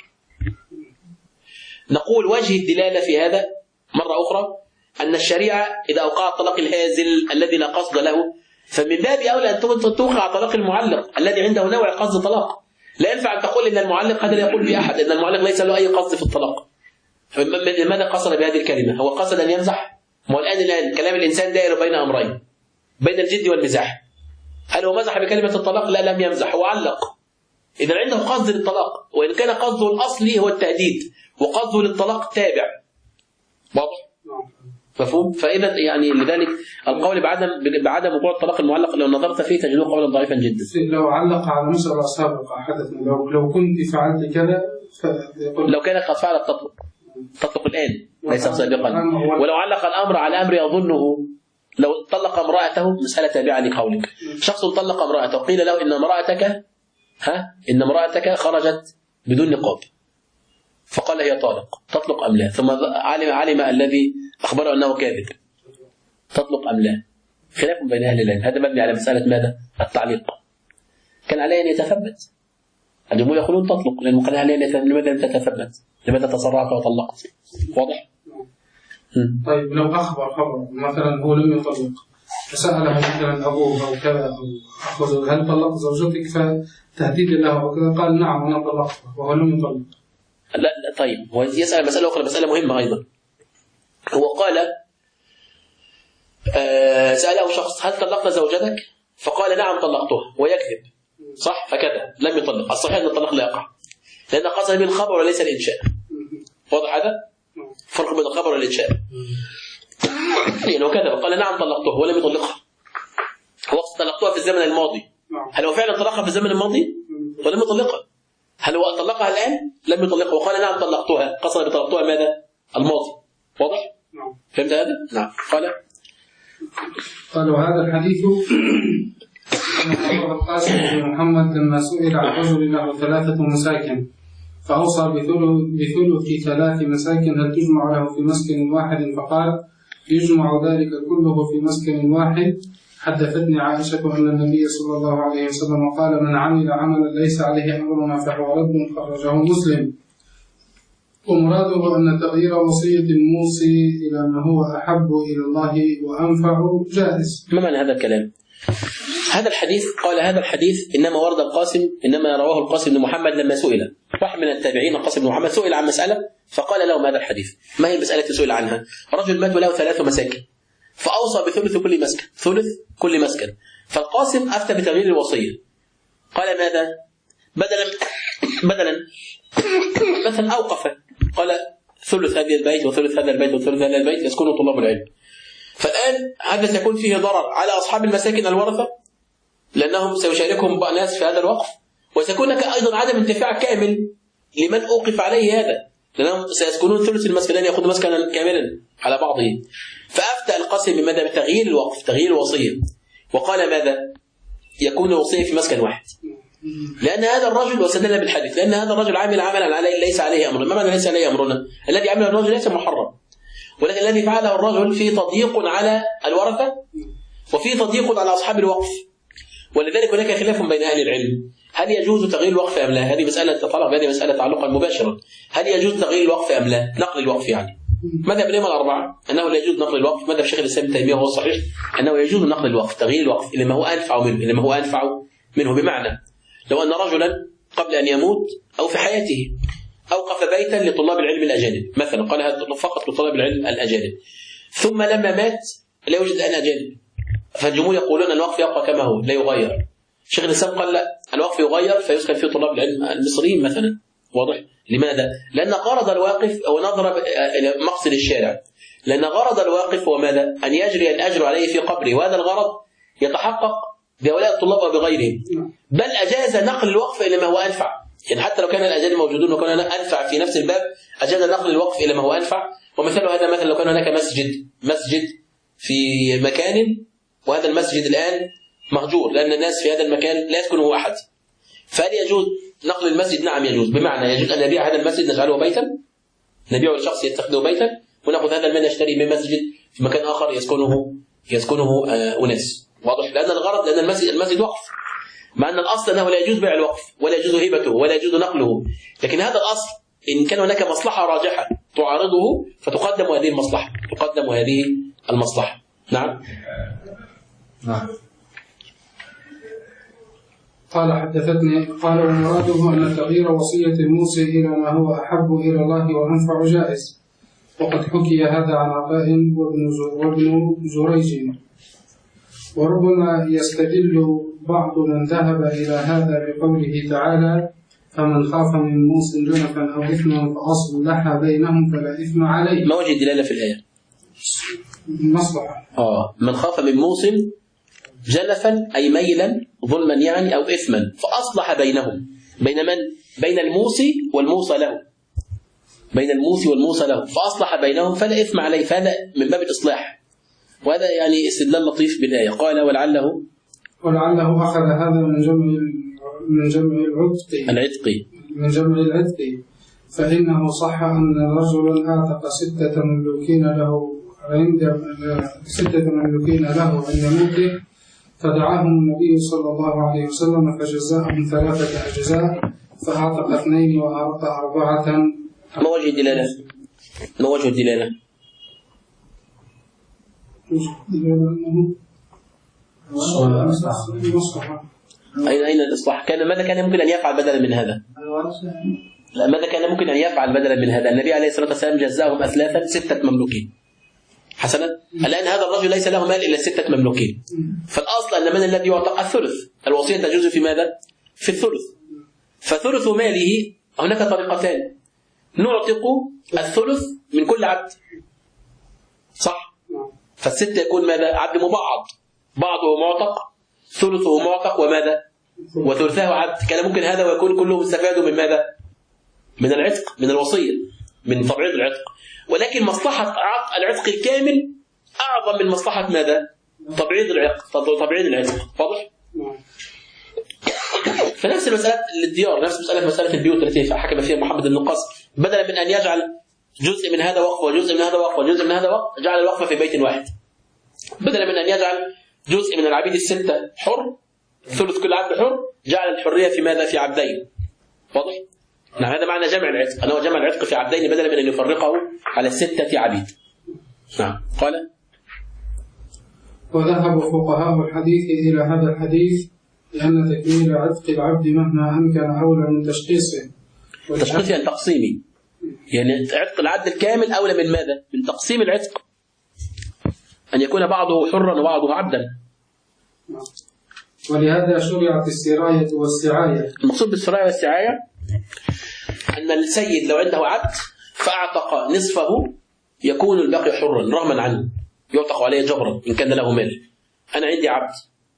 نقول وجه الدلالة في هذا مرة أخرى أن الشريعة إذا أوقعت طلاق الهازل الذي لا قصد له، فمن باب أولى أن توقع طلاق المعلق الذي عنده نوع قصد طلاق. لا ينفع أن تقول إن المعلق هذا لا يقول به أحد إن المعلق ليس له أي قصد في الطلاق. ماذا قصد بهذه الكلمة؟ هو قصد أن يمزح. الآن كلام الإنسان دائر بين أمرين، بين الجد والمزاح. هل هو مزح بكلمة الطلاق؟ لا، لم يمزح، هو علق. إذا عنده قصد للطلاق، وإن كان قصده الأصلي هو التهديد وقصده للطلاق تابع. واضح؟ مفهوم؟ فإذا يعني لذلك القول بعدم وقوع الطلاق المعلق لو نظرت فيه تجده قولا ضعيفا جدا. لو علق على مسألة سابقة حدث، لو كنت فعلت كذا لو كانت قد فعلت تطلق الآن ليس سابقا. ولو علق الأمر على أمر يظنه، لو طلق امرأته مسألة تابعة لقولك. شخص طلق امرأته قيل له إن امرأتك خرجت بدون نقاب، فقال هي طالق، تطلق أم لا؟ ثم علم الذي أخبره أنه كاذب، تطلق أم لا؟ خلاف بين أهل العلم. هذا مبني على مسألة ماذا؟ التعليق. كان عليه أن يتثبت. الجمهور يقولون تطلق، لأنه كان عليه أن يتثبت. لماذا لم تتثبت؟ لماذا تسرعت وطلقت؟ واضح؟ طيب لو أخبر خبر مثلا هو لم يطلق، فسألها مثلا أبوه أو كذا أو أخذه هل طلقت زوجتك، فتهديد له أو كذا، قال نعم أنا طلقتها وهو لم يطلق. لا طيب، ويسأل مسألة أخرى، مسألة مهمة أيضا. هو قال سأله شخص هل طلقت زوجتك؟ فقال نعم طلقتها ويكذب، صح؟ فكذا لم يطلق. الصحيح أن الطلاق لا يقع، لأن قصد بالخبر وليس الإنشاء. واضح هذا؟ فرق بين الخبر والإنشاء. يعني وكذا قال نعم طلقتها ولم يطلقها، هو طلقتها في الزمن الماضي. هل هو فعلا طلقها في الزمن الماضي ولم يطلقها؟ هل هو طلقها الآن؟ لم يطلقها وقال نعم طلقتها، قصد بطلقتها ماذا؟ الماضي. واضح؟ فهمت هذا؟ نعم. قال وهذا الحديث رواه القاسم بن محمد لما سئل عن رجل له 3 مساكن فأوصى بثلث 3 مساكن هل تجمع له في مسكن واحد؟ فقال يجمع ذلك كله في مسكن واحد. حدثتني عائشة أن النبي صلى الله عليه وسلم قال من عمل عملا ليس عليه أمرنا فهو رد، خرجه مسلم. ومراده أن تغيير وصية الموصي إلى ما هو أحب إلى الله وأنفع جائز. ما معنى هذا الكلام؟ هذا الحديث قال هذا الحديث إنما ورد القاسم، إنما رواه القاسم بن محمد لما سئل، واحد من التابعين القاسم بن محمد سئل عن مسألة فقال لهم هذا الحديث. ما هي المسألة التي سئل عنها؟ رجل مات وله 3 مساكن فأوصى بثلث كل مسكن، ثلث كل مسكن، فالقاسم أفتى بتغيير الوصية. قال ماذا؟ بدلا مثلا أوقف، قال ثلث هذه البيت وثلث هذا البيت وثلث هذا البيت يسكنه طلاب العلم. فالآن هذا سيكون فيه ضرر على أصحاب المساكن الورثة لأنهم سيشاركهم ناس في هذا الوقف، وسيكون لك أيضا عدم انتفاع كامل لمن أوقف عليه هذا، لأنهم سيسكنون ثلث المسكن لن يأخذ مسكنا كاملا على بعضه. فأفتى القاسم بماذا؟ بتغيير الوقف، تغيير الوصية. وقال ماذا؟ يكون الوصية في مسكن واحد، لأن هذا الرجل واستدل بالحديث لأن هذا الرجل عمل عملا عليه ليس عليه أمر. ما معنى ليس عليه أمرنا؟ الذي عمل الرجل ليس محرم، ولكن الذي فعله الرجل فيه تضييق على الورثة وفيه تضييق على أصحاب الوقف. ولذلك هناك خلاف بين أهل العلم، هل يجوز تغيير الوقف أم لا؟ هذه مسألة تطرق، هذه مسألة تعلقا مباشرا. هل يجوز تغيير الوقف أم لا؟ نقل الوقف يعني. مذهب الأئمة الأربعة أنه لا يجوز نقل الوقف. مذهب شيخ الإسلام ابن تيمية هو الصحيح أنه يجوز نقل الوقف، تغيير الوقف إلى ما هو أنفع منه، إلى ما هو أنفع منه. بمعنى لو أن رجلا قبل أن يموت أو في حياته أوقف بيتا لطلاب العلم الأجانب مثلا، قال هذا فقط لطلاب العلم الأجانب، ثم لما مات لا يوجد الآن أجانب، فالجمهور يقولون الوقف يبقى كما هو لا يغير. شيخ الإسلام قال لا، الوقف يغير فيسكن فيه طلاب العلم المصريين مثلا. واضح؟ لماذا؟ لأن غرض الواقف أو نظر إلى مقصد الشارع، لأن غرض الواقف هو ماذا؟ أن يجري الأجر عليه في قبره، وهذا الغرض يتحقق بهؤلاء الطلاب وبغيرهم. بل أجاز نقل الوقف إلى ما هو أنفع، يعني حتى لو كان الأجانب موجودون وكان أنفع في نفس الباب أجاز نقل الوقف إلى ما هو أنفع. ومثال هذا مثلا لو كان هناك مسجد في مكان وهذا المسجد الآن مهجور لأن الناس في هذا المكان لا يسكنه أحد، فهل يجوز نقل المسجد؟ نعم يجوز. بمعنى يجوز أن نبيع هذا المسجد نجعله بيتا، نبيعه لشخص يتخذه بيتا، ونأخذ هذا المال نشتري من مسجد في مكان آخر يسكنه أناس. واضح؟ لأن الغرض لأن المسجد وقف، مع أن الأصل أنه لا يجوز بيع الوقف ولا يجوز هبته ولا يجوز نقله، لكن هذا الأصل إن كان هناك مصلحة راجحة تعارضه فتقدم هذه المصلحة، تقدم هذه المصلحة. نعم. قال حدثتني قال ومراده أن تغيير وصية الموصي إلى ما هو أحب إلى الله وأنفع جائز، وقد حكي هذا عن عطاء وابن جريج. وربما يستدل بعض من ذهب إلى هذا بقوله تعالى فمن خاف من موص جنفا أو إثما فأصلح بينهم فلا إثم عليه. ما وجه الدلالة في الآية؟ مصلحة. من خاف من موص جنفا أي ميلا ظلما يعني أو إثما فأصلح بينهم، بين من؟ بين الموصي والموصى له، بين الموصي والموصى له، فأصلح بينهم فلا إثم عليه، فهذا من باب الإصلاح، وهذا يعني استدلال لطيف بالآية. قال ولعله أخذ هذا من جمع العتق فإنه صح أن رجلا أعتق 6 مملوكين له عند موته، فدعاهم النبي صلى الله عليه وسلم فجزاهم 3 أجزاء، فأعتق 2 وأعتق 4. ما وجه الدلالة؟ أين الإصلاح؟ ماذا كان ممكن أن يفعل بدلا من هذا؟ ماذا كان ممكن أن يفعل بدلا من هذا؟ النبي عليه الصلاة والسلام جزاهم أثلاثا 6 مملوكين، حسنا، الآن هذا الرجل ليس له مال إلا 6 مملوكين، فالأصل أن من الذي يعتق الثلث، الوصية تجوز في ماذا؟ في الثلث. فثلث ماله هناك طريقتان، نعتق الثلث من كل عبد، صح؟ فالستة يكون ماذا؟ عبد مبعض، بعضه معتق، ثلثه معتق، وماذا؟ وثلثه عبد. كان ممكن هذا ويكون كلهم استفادوا من ماذا؟ من العتق، من الوصية، من تبعيض العتق. ولكن مصلحة العتق الكامل أعظم من مصلحة ماذا؟ تبعيض العتق. واضح؟ فنفس المسألة للديار، نفس مسألة البيوت التي حكم فيها محمد بن القاسم، بدلا من أن يجعل جزء من هذا وقف وجزء من هذا وقف وجزء من هذا وقف، جعل الوقف في بيت واحد. بدلا من أن يجعل جزء من العبيد 6 حر، ثلث كل عبد حر، جعل الحرية في ماذا؟ في عبدين. واضح؟ نعم، هذا معنى جمع العتق، أنه جمع العتق في عبدين بدلا من أن يفرقه على 6 عبيد. نعم. قال: وذهب فقهاء الحديث إلى هذا الحديث لأن تكميل عتق العبد مهما أمكن أولى من تشخيصه. تشخيصه يعني تقسيمي، يعني عتق العبد الكامل أولى من ماذا؟ من تقسيم العتق، أن يكون بعضه حرا وبعضه عبدا. ولهذا شرعت السراية والسعاية. المقصود بالسراية والسعاية أن السيد لو عنده عبد فأعتق نصفه يكون الباقي حرا رغما عنه، يعتق عليه جبرا إن كان له مال. أنا عندي عبد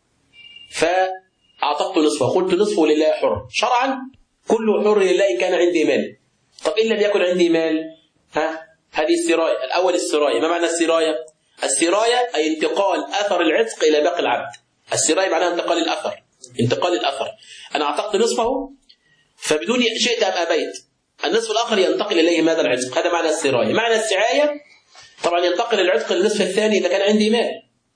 فأعتقت نصفه، قلت نصفه لله حر، شرعا كله حر لله إن كان عندي مال. طب إن لم يكن عندي مال، هذه السراية. الأول السراية، ما معنى السراية؟ السراية أي انتقال أثر العتق إلى باقي العبد. السراية معناها انتقال الأثر، انتقال الأثر. أنا أعتقت نصفه فبدون شئت أم أبيت النصف الآخر ينتقل إليه ماذا؟ العتق. هذا معنى السراية. معنى السعاية طبعا ينتقل العتق للنصف الثاني إذا كان عندي مال.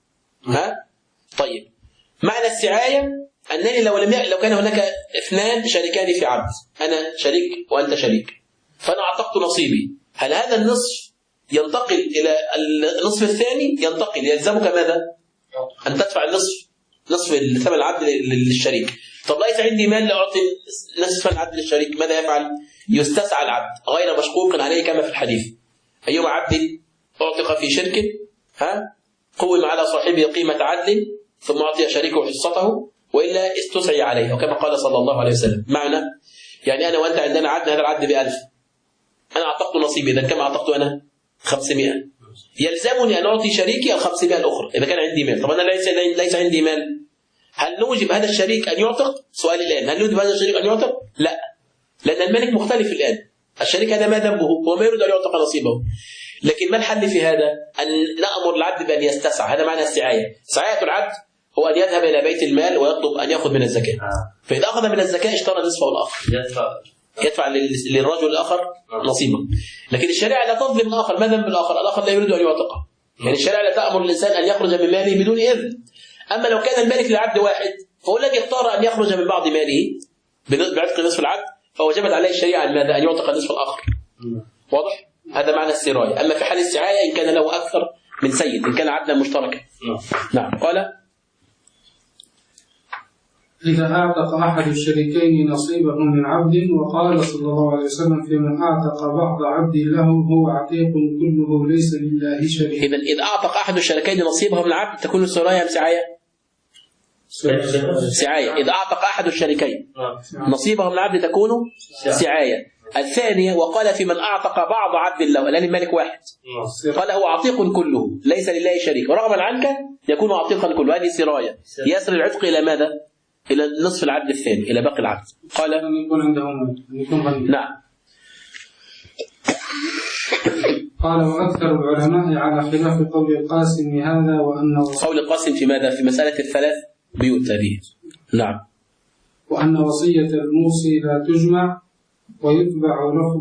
طيب، معنى السعاية أنني لو كان هناك 2 شريكان في عبد، أنا شريك وأنت شريك، فأنا أعتقت نصيبي، هل هذا النصف ينتقل إلى النصف الثاني؟ ينتقل، يلزمك ماذا؟ أن تدفع نصف ثمن العبد للشريك. طب ليس عندي مال لأعطي نصف العبد للشريك، ماذا يفعل؟ يستسعى العبد غير مشقوق عليه كما في الحديث: أيما عبد أعتق في شرك قوم على صاحبه قيمة عدل ثم أعطي شريكه حصته وإلا استسعي عليه، وكما قال صلى الله عليه وسلم. معنى يعني أنا وأنت عندنا عدل، هذا العدل ب1000، أنا أعتقت نصيبي، إذا كم أعتقت أنا؟ 500. يلزمني أن أعطي شريكي 500 الأخرى إذا كان عندي مال. طب أنا ليس عندي مال، هل نوجب هذا الشريك أن يعتق؟ سؤال الآن، هل نوجب هذا الشريك أن يعتق؟ لا، لأن الملك مختلف الآن. الشريك هذا ما ذنبه؟ هو ما يريد أن يعتق نصيبه. لكن ما الحل في هذا؟ أن نأمر العبد بأن يستسعى. هذا معنى السعاية. سعاية العبد هو أن يذهب إلى بيت المال ويطلب أن يأخذ من الزكاة. فإذا أخذ من الزكاة اشترى نصفه الآخر، يدفع للرجل الآخر نصيبه. لكن الشريعة لا تظلم الآخر. ما ذنب الآخر؟ الآخر لا يريد أن يعتقه. يعني الشريعة لا تأمر الإنسان أن يخرج من ماله بدون إذن. أما لو كان الملك لعبد واحد فهو الذي اختار أن يخرج من بعض ماله بعتق نصف العبد، فوجبت عليه الشريعة ماذا؟ أن يعتق النصف الآخر. واضح؟ هذا معنى السراية. أما في حال السعاية إن كان له أكثر من سيد، إن كان عبدا مشتركا. نعم. قال: إذا أعتق أحد الشريكين نصيبه من عبد، وقال صلى الله عليه وسلم: في من أعتق بعض عبد له هو عتيق كله ليس لله شريك. إذا أعتق أحد الشريكين نصيبه من عبد تكون السراية أم سعاية؟ سعاية. إذا أعتق أحد الشريكين نصيبه من عبد تكون سعاية. الثانية: وقال في من أعتق بعض عبد له، الآن الملك واحد، قال هو عتيق كله ليس لله شريك، ورغما عنك يكون عتيقا كله. هذه سراية، يسر العتق إلى ماذا؟ إلى نصف العبد الثاني، إلى باقي العبد. قال: أن يكون عندهم نعم. قال: وأكثر العلماء على خلاف قول القاسم هذا، وأنه قول القاسم في ماذا؟ في مسألة 3 بيوت هذه. نعم. وأن وصية الموصي لا تجمع ويتبع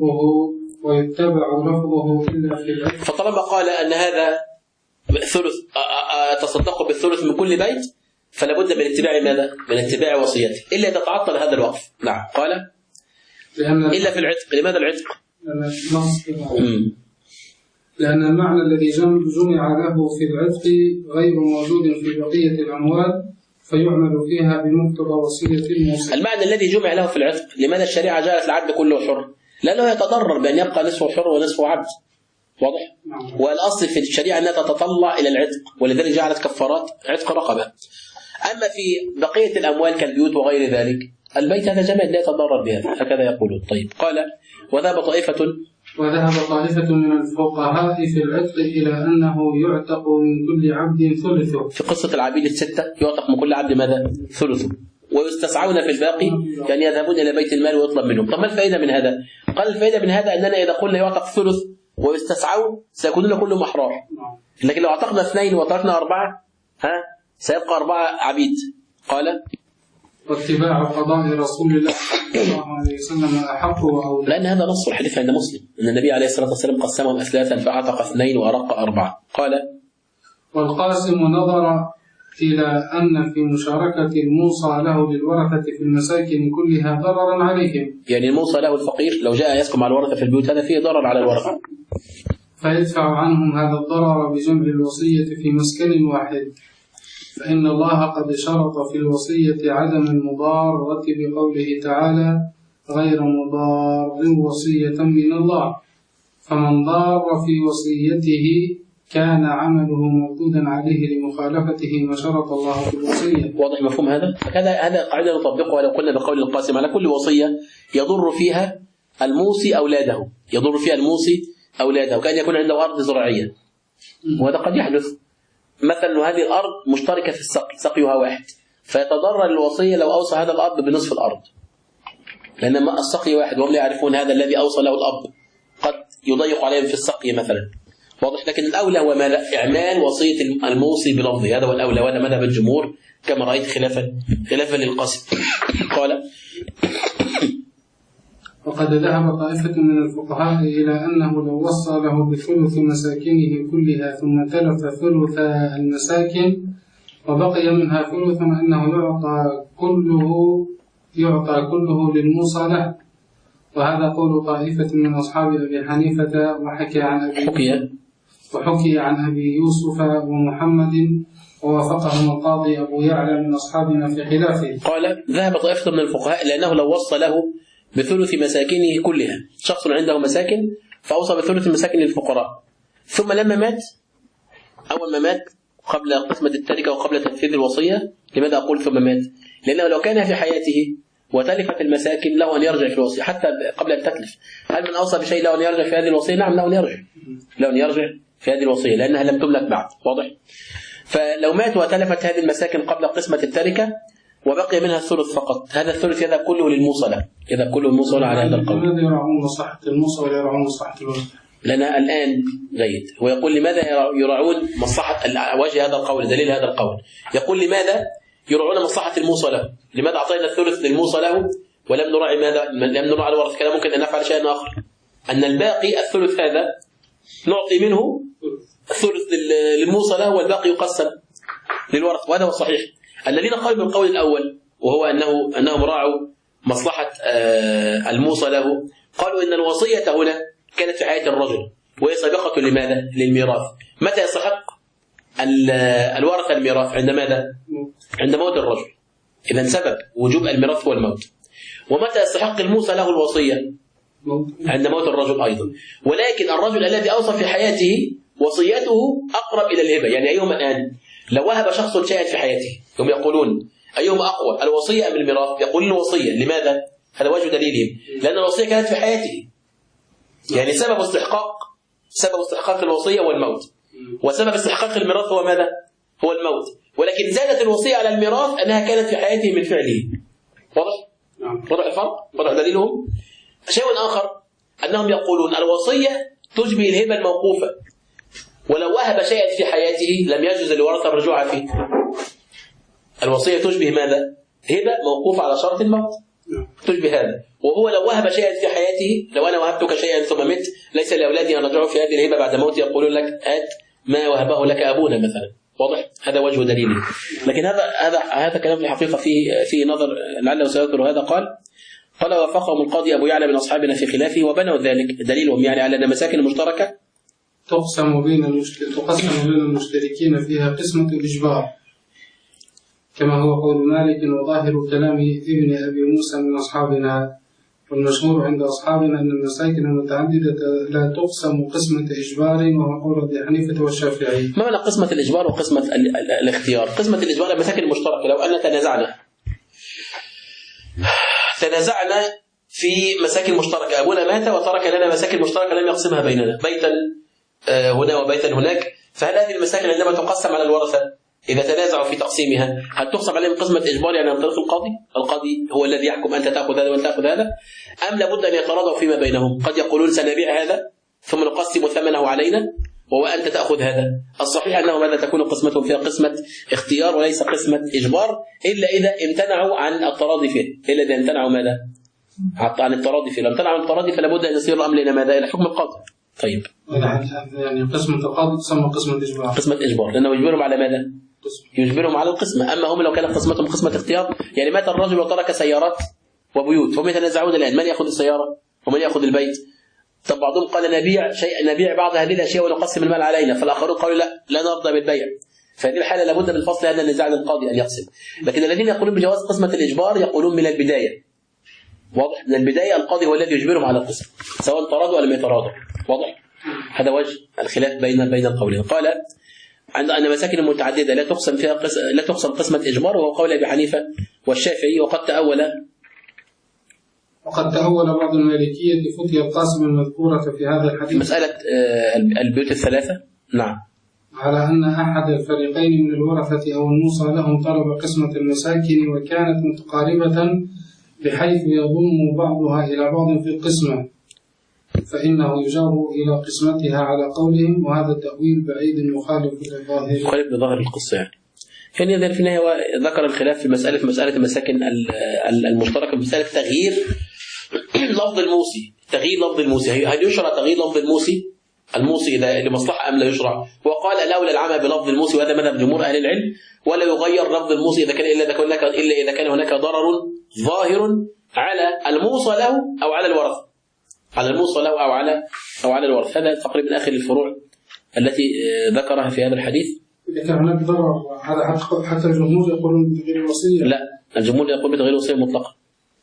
لفظه إلا في العتق. فطالما قال أن هذا ثلث، تصدق بالثلث من كل بيت، فلا بد من اتباع ماذا؟ من اتباع وصيته، إلا إذا تعطل هذا الوقف. نعم. قال: إلا في العتق. لماذا العتق؟ لأن المعنى الذي جمع له في العتق غير موجود في بقية الأموال، فيعمل فيها بمقتضى وصية الموصي. المعنى الذي جمع له في العتق، لماذا الشريعة جعلت العبد كله حر؟ لأنه يتضرر بأن يبقى نصفه حر ونصفه عبد. واضح؟ والأصل في الشريعة أنها تتطلع إلى العتق، ولذلك جعلت كفارات عتق رقبة. أما في بقية الأموال كالبيوت وغير ذلك، البيت هذا جماد لا يتضرر بها، هكذا يقولون. طيب، قال وذهب طائفة من الفقهاء في العتق إلى أنه يعتق من كل عبد ثلثه. في قصة العبيد الستة يعتق من كل عبد ماذا؟ ثلثه، ويستسعون في الباقي، يعني يذهبون إلى بيت المال ويطلب منهم. طب ما الفائدة من هذا؟ قال الفائدة من هذا أننا إذا قلنا يعتق ثلث ويستسعون سيكونون كلهم أحرار، لكن لو اعتقنا 2 وتركنا 4 سيبقى 4 عبيد. قال واتباع قضاء رسول الله صلى الله عليه وسلم أحق وأولى، لأن هذا نص الحديث عند مسلم أن النبي عليه الصلاة والسلام قسمهم أثلاثا فأعتق 2 وأرق 4. قال والقاسم نظر إلى أن في مشاركة الموصى له للورثة في المساكن كلها ضررا عليهم، يعني الموصى له الفقير لو جاء يسكن مع الورثة في البيوت هذا فيه ضرر على الورثة، فيدفع عنهم هذا الضرر بجمع الوصية في مسكن واحد، فإن الله قد شرط في الوصية عدم المضارة بقوله تعالى غير مضار وصية من الله، فمن ضار في وصيته كان عمله مردودا عليه لمخالفته ما شرط الله في الوصية. واضح مفهوم هذا؟ هذا قاعدة نطبقها لو قلنا بقول القاسم على كل وصية يضر فيها الموصي أولاده، يضر فيها الموصي أولاده، كأن يكون عنده أرض زراعية، وهذا قد يحدث. مثلا هذه الأرض مشتركة في السقي، سقيها واحد، فيتضرر الوصية لو أوصى هذا الأب بنصف الأرض، لأن السقي واحد وهم لا يعرفون هذا الذي أوصى له الأب قد يضيق عليهم في السقي مثلا. واضح؟ لكن الأولى هو إعمال وصية الموصي بلفظه، هذا هو الأولى، وهذا مذهب الجمهور كما رأيت خلافا للقاسم. قال وقد ذهب طائفة من الفقهاء إلى أنه لو وصى له بثلث مساكنه كلها ثم تلف ثلث المساكن وبقي منها ثلث أنه يعطى كله للموصى له، وهذا قول طائفة من أصحاب أبي حنيفة وحكي عن أبي يوسف ومحمد، ووافقهم القاضي أبو يعلى من أصحابنا في خلافه. قال ذهب طائفة من الفقهاء لأنه لو وصى له بثلث مساكنه كلها، شخص عنده مساكن فأوصى بثلث المساكن للفقراء، ثم لما مات، أول ما مات قبل قسمة التركة وقبل تنفيذ الوصية. لماذا أقول ثم مات؟ لأنه لو كان في حياته وتلفت المساكن له أن يرجع في الوصية حتى قبل أن تتلف. هل من أوصى بشيء له أن يرجع في هذه الوصية؟ نعم، له أن يرجع في هذه الوصية لأنها لم تملك بعد. واضح؟ فلو مات وتلفت هذه المساكن قبل قسمة التركة وبقي منها الثلث فقط، هذا الثلث يذهب كله للموصى له، يذهب كله للموصى على هذا القول. لماذا يراعون مصلحة الموصى ولا يراعون مصلحة الورثة؟ لنا الآن جيد، هو يقول لماذا يراعون مصلحة وجه هذا القول، دليل هذا القول. يقول لماذا يراعون مصلحة الموصى له؟ لماذا أعطينا الثلث للموصى له ولم نراعي ماذا؟ لم نراعي الورثة؟ كان ممكن أن نفعل شيئا آخر، أن الباقي الثلث هذا نعطي منه الثلث للموصى له والباقي يقسم للورثة، وهذا هو الصحيح. الذين قالوا بالقول الأول وهو أنهم راعوا مصلحة الموصى له، قالوا إن الوصية هنا كانت في حياة الرجل وهي سابقة لماذا؟ للميراث. متى يستحق الورثة الميراث؟ عند ماذا؟ عند موت الرجل. إذن سبب وجوب الميراث هو الموت. ومتى يستحق الموصى له الوصية؟ عند موت الرجل أيضا. ولكن الرجل الذي أوصى في حياته وصيته أقرب إلى الهبة، يعني أيهما الآن؟ لو وهب شخص شيئا في حياته، هم يقولون أيهما أقوى، الوصية أم الميراث؟ يقولون الوصية. لماذا؟ هذا وجه دليلهم، لأن الوصية كانت في حياته، يعني سبب استحقاق الوصية هو الموت، وسبب استحقاق الميراث هو ماذا؟ هو الموت. ولكن زادت الوصية على الميراث أنها كانت في حياته من فعله. واضح؟ واضح الفرق؟ واضح دليلهم؟ شيء آخر أنهم يقولون الوصية تشبه الهبة الموقوفة، ولو وهب شيئا في حياته لم يجوز للورثة الرجوع فيه. الوصية تشبه ماذا؟ هبة موقوفة على شرط الموت، تشبه هذا. وهو لو وهب شيئا في حياته، لو أنا وهبتك شيئا ثم مت، ليس لأولادي أن رجعوا في هذه الهبة بعد موت، يقولون لك هات ما وهبه لك أبونا مثلا. واضح؟ هذا وجه دليله. لكن هذا كلام في الحقيقة فيه نظر لعله سيذكر. هذا قال وافقهم القاضي أبو يعلى من أصحابنا في خلافه، وبنوا ذلك دليلهم يعني على أن مساكن المشتركة تقسم بين المشتركين فيها قسمة الإجبار، كما هو قول مالك وظاهر كلام ابن أبي موسى من أصحابنا، والمشهور عند أصحابنا أن المساكن المتعددة لا تقسم قسمة إجبار، وهو قول أبي حنيفة والشافعي. ما معنى قسمة الإجبار وقسمة الاختيار؟ قسمة الإجبار المساكن المشتركة. لو أن تنازعنا في مساكن مشتركة، أبونا مات وترك لنا مساكن مشتركة لم يقسمها بيننا، بيتا هنا وبيتا هناك، فهل هذه المساكن عندما تقسم على الورثة إذا تنازعوا في تقسيمها هل تقسم عليهم قسمة إجبار يعني عن طريق القاضي؟ القاضي هو الذي يحكم أنت تأخذ هذا وأنت تأخذ هذا، أم لابد أن يتراضوا فيما بينهم؟ قد يقولون سنبيع هذا ثم نقسم ثمنه علينا وأنت تأخذ هذا. الصحيح أنه ماذا تكون قسمتهم فيها قسمة اختيار وليس قسمة إجبار، إلا إذا امتنعوا عن التراضي فيه، إلا إذا امتنعوا ماذا؟ عن التراضي فيه. لو امتنعوا عن التراضي فلا بد أن يصير الأمر إلى ماذا؟ إلى حكم القاضي. طيب يعني قسمة القاضي تسمى قسمة إجبار. قسمة إجبار لأنه يجبرهم على ماذا؟ يجبرهم على القسمة. أما هم لو كانت قسمتهم قسمة اختيار، يعني مات الرجل وترك سيارات وبيوت، هم يتنازعون الآن من يأخذ السيارة ومن يأخذ البيت. طب بعضهم قال نبيع بعض هذه الأشياء ونقسم المال علينا، فالآخرون قالوا لا نرضى بالبيع. فهذه الحالة لابد من فصل هذا النزاع للقاضي أن يقسم. لكن الذين يقولون بجواز قسمة الإجبار يقولون من البداية، واضح؟ من البداية القاضي هو الذي يجبرهم على القسم سواء تراضوا أو لم يتراضوا، واضح؟ هذا وجه الخلاف بين القولين. قال عند أن مساكن متعددة لا تقسم قسمة إجبار، وهو قول أبي حنيفة والشافعي. وقد تأول بعض المالكية فتي القاسم المذكورة في هذا الحديث مسألة البيوت الثلاثة، نعم، على أن أحد الفريقين من الورثة أو الموصى لهم طلب قسمة المساكن وكانت متقاربة بحيث يضم بعضها إلى بعض في القسمة، فإنه يجار إلى قسمتها على قولهم، وهذا التأويل بعيد يخالف ظاهر القصة. يعني في النهاية ذكر الخلاف في مسألة المساكن المشتركة، مسألة تغيير لفظ الموصي. تغيير لفظ الموصي، هل يشرع تغيير لفظ الموصي إذا لمصلحة أم لا يشرع؟ وقال الأولى العمل بلفظ الموصي، وهذا مذهب جمهور أهل العلم، ولا يغير لفظ الموصي إلا إذا كان هناك ضرر ظاهر على الموصى له أو على الورث، على الموصى له أو على الورث. هذا تقريبا آخر الفروع التي ذكرها في هذا الحديث. إذا كان هناك ضرر هذا حتى الجمهور يقولون بتغيير الوصية؟ لا، الجمهور يقول بتغيير الوصية مطلقا،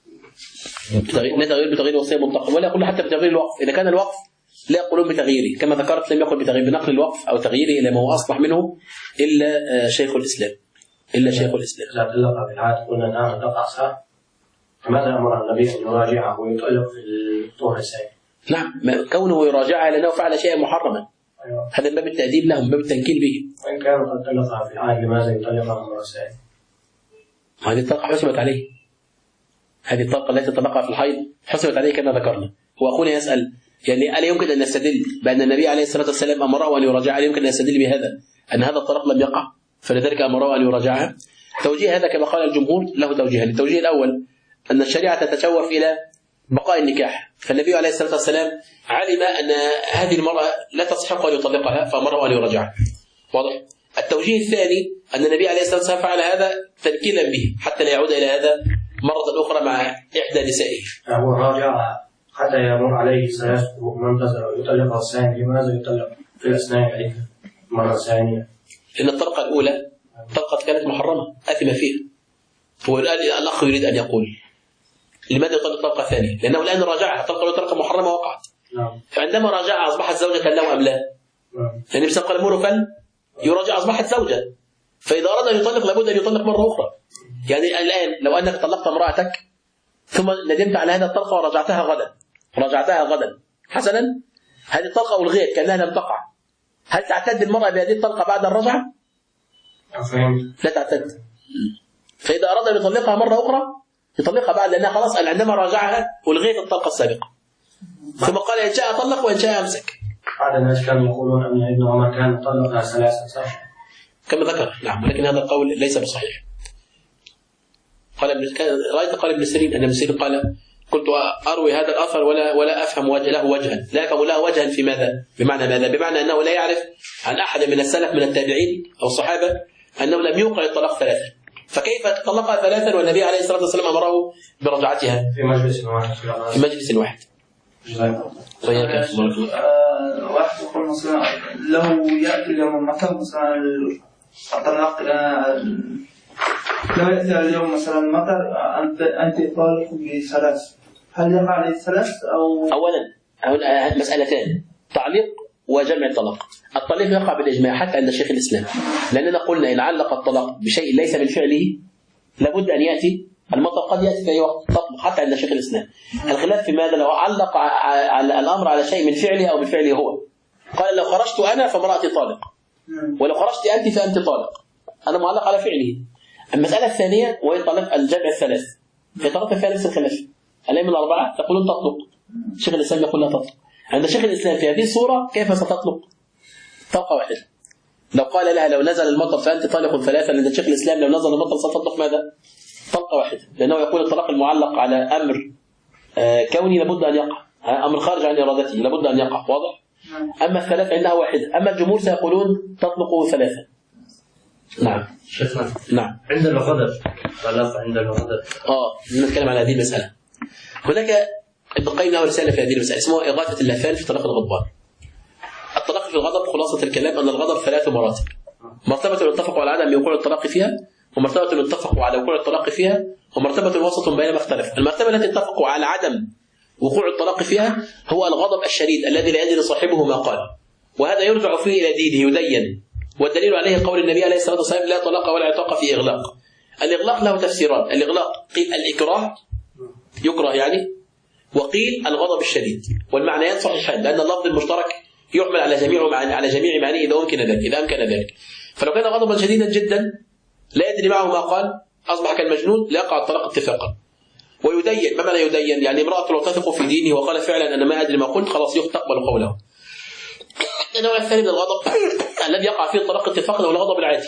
لا تغيير بتغيير الوصية مطلقا، ولا يقول حتى بتغيير الوقف. إذا كان الوقف لا يقولون بتغييره كما ذكرت، لم يقل بتغيير بنقل الوقف أو تغييره إلى ما هو أصلح منه إلا شيخ الإسلام. إذا طلق بالعادة قلنا الآن تقع ساعة، فماذا أمر النبي أن يراجعه ويطلق في الطهر الثاني؟ نعم، كونه يراجعها لأنه فعل شيئا محرما. أيوة. هذا باب التأديب لهم، باب التنكيل به. وإن كان قد طلقها في العادة لماذا يطلقها مرة ثانية؟ هذه الطلقة حسبت عليه، هذه الطلقة التي طلقها في الحيض حسبت عليه كما ذكرنا. وأخونا يسأل يعني ألا يمكن أن نستدل بأن النبي عليه الصلاة والسلام أمره أن يراجعها؟ يمكن أن نستدل بهذا أن هذا الطلاق لم يقع فلذلك أمره أن يراجعها؟ توجيه هذا كما قال الجمهور له توجيهان. التوجيه الأول أن الشريعة تتشوف إلى بقاء النكاح، فالنبي عليه الصلاة والسلام علم أن هذه المرأة لا تستحق أن يطلقها فأمره أن يراجعها، واضح؟ التوجيه الثاني أن النبي عليه الصلاة والسلام فعل هذا تنكيلا به حتى لا يعود إلى هذا مرة أخرى مع إحدى نسائه. هو راجعها حتى يمر عليه 3 قروء منتظر ويطلقها الثاني، لماذا يطلق في أثناء العدة مرة ثانية؟ لأن الطلقة الأولى طلقة كانت محرمة آثم فيها. هو الآن الأخ يريد أن يقول لماذا يطلق الطلقة الثانية؟ لأنه الآن راجعها، طلقة محرمة وقعت. فعندما راجعها أصبحت زوجة له أم لا؟ يعني بسبب قال مره فل يراجع أصبحت زوجة، فإذا أراد أن يطلق لابد أن يطلق مرة أخرى. يعني الآن لو أنك طلقت امرأتك ثم ندمت على هذا الطلقة ورجعتها غدا حسنا، هذه الطلقة ألغيت كأنها لم تقع، هل تعتد المرأة بهذه الطلقة بعد الرجعة؟ لا تعتد. فإذا أراد أن يطلقها مرة أخرى يطلقها بعد، لأنها خلاص عندما راجعها ألغيت الطلقة السابقة. ثم قال إن شاء طلق وإن شاء أمسك. بعض الناس كانوا يقولون أن ابن عمر كان طلقها 3 صح؟ كما ذكر، نعم، ولكن هذا القول ليس بصحيح. قال ابن سيرين أن ابن سيرين قال كنت أروي هذا الأثر ولا أفهم له وجها، لا أفهم له وجها في ماذا؟ بمعنى ماذا؟ بمعنى أنه لا يعرف عن أحد من السلف من التابعين أو الصحابة أنه لم يوقع الطلاق 3، فكيف طلقها 3 والنبي عليه الصلاة والسلام أمره برجعتها في مجلس واحد. واحد يقول مثلا له يأتي اليوم المطر مثلا الطلاق لا يأتي اليوم مثلا المطر أنت طالق ب3، هل يقع عليه الثلاث أو أولا مسألتان: تعليق وجمع الطلاق. الطلاق يقع بالإجماع حتى عند شيخ الإسلام، لأننا قلنا إن علق الطلاق بشيء ليس من فعله لابد أن يأتي المطلق، قد يأتي في أي وقت تطلق حتى عند شيخ الإسلام. الخلاف في ماذا؟ لو علق الأمر على شيء من فعله أو من فعله هو، قال لو خرجت أنا فامرأتي طالق، ولو خرجت أنت فأنت طالق، أنا معلق على فعله. المسألة الثانية وهي طلاق الجمع الثلاث. في طلاق الثالث الخلاف، الأئمة الأربعة يقولون تطلق، شيخ الإسلام يقول لا تطلق. عند شيخ الإسلام في هذه الصورة كيف ستطلق؟ طلقة واحدة. لو قال لها لو نزل المطر فأنت طالق ثلاثة، عند شيخ الإسلام لو نزل المطر ستطلق ماذا؟ طلقة واحدة، لأنه يقول الطلاق المعلق على أمر كوني لابد أن يقع، أمر خارج عن إرادته لابد أن يقع، واضح؟ أما الثلاث عندها واحدة، أما الجمهور سيقولون تطلق ثلاثة. نعم شيخنا. نعم. عند الغضب طلاق عند الغضب. نتكلم على هذه المسألة. هناك ابن القيم له رسالة في هذه المسألة اسمها إغاثة اللهفان في طلاق الغضبان. الطلاق في الغضب خلاصة الكلام أن الغضب 3 مراتب: مرتبة اتفقوا على عدم وقوع الطلاق فيها، ومرتبة اتفقوا على وقوع الطلاق فيها، ومرتبة وسط بينما اختلف. المرتبة التي اتفقوا على عدم وقوع الطلاق فيها هو الغضب الشديد الذي لا يدري صاحبه ما قال، وهذا يرجع فيه إلى دينه يدين، والدليل عليه قول النبي عليه الصلاة والسلام: لا طلاق ولا عتاق في إغلاق. الإغلاق له تفسيرات: الإغلاق قيل الإكراه، يكره يعني، وقيل الغضب الشديد، والمعنيان صحيحان لأن اللفظ المشترك يحمل على جميع معانيه إذا أمكن ذلك. فلو كان غضبا شديدا جدا لا يدري معه ما قال أصبح كالمجنون لا يقع الطلاق اتفاقا. ويدين، ما معنى يدين؟ يعني امرأة لو تثق في دينه وقال فعلا أنا ما أدري ما قلت خلاص تقبل قوله. النوع الثاني من الغضب الذي يقع فيه الطلاق اتفاقا هو الغضب العادي،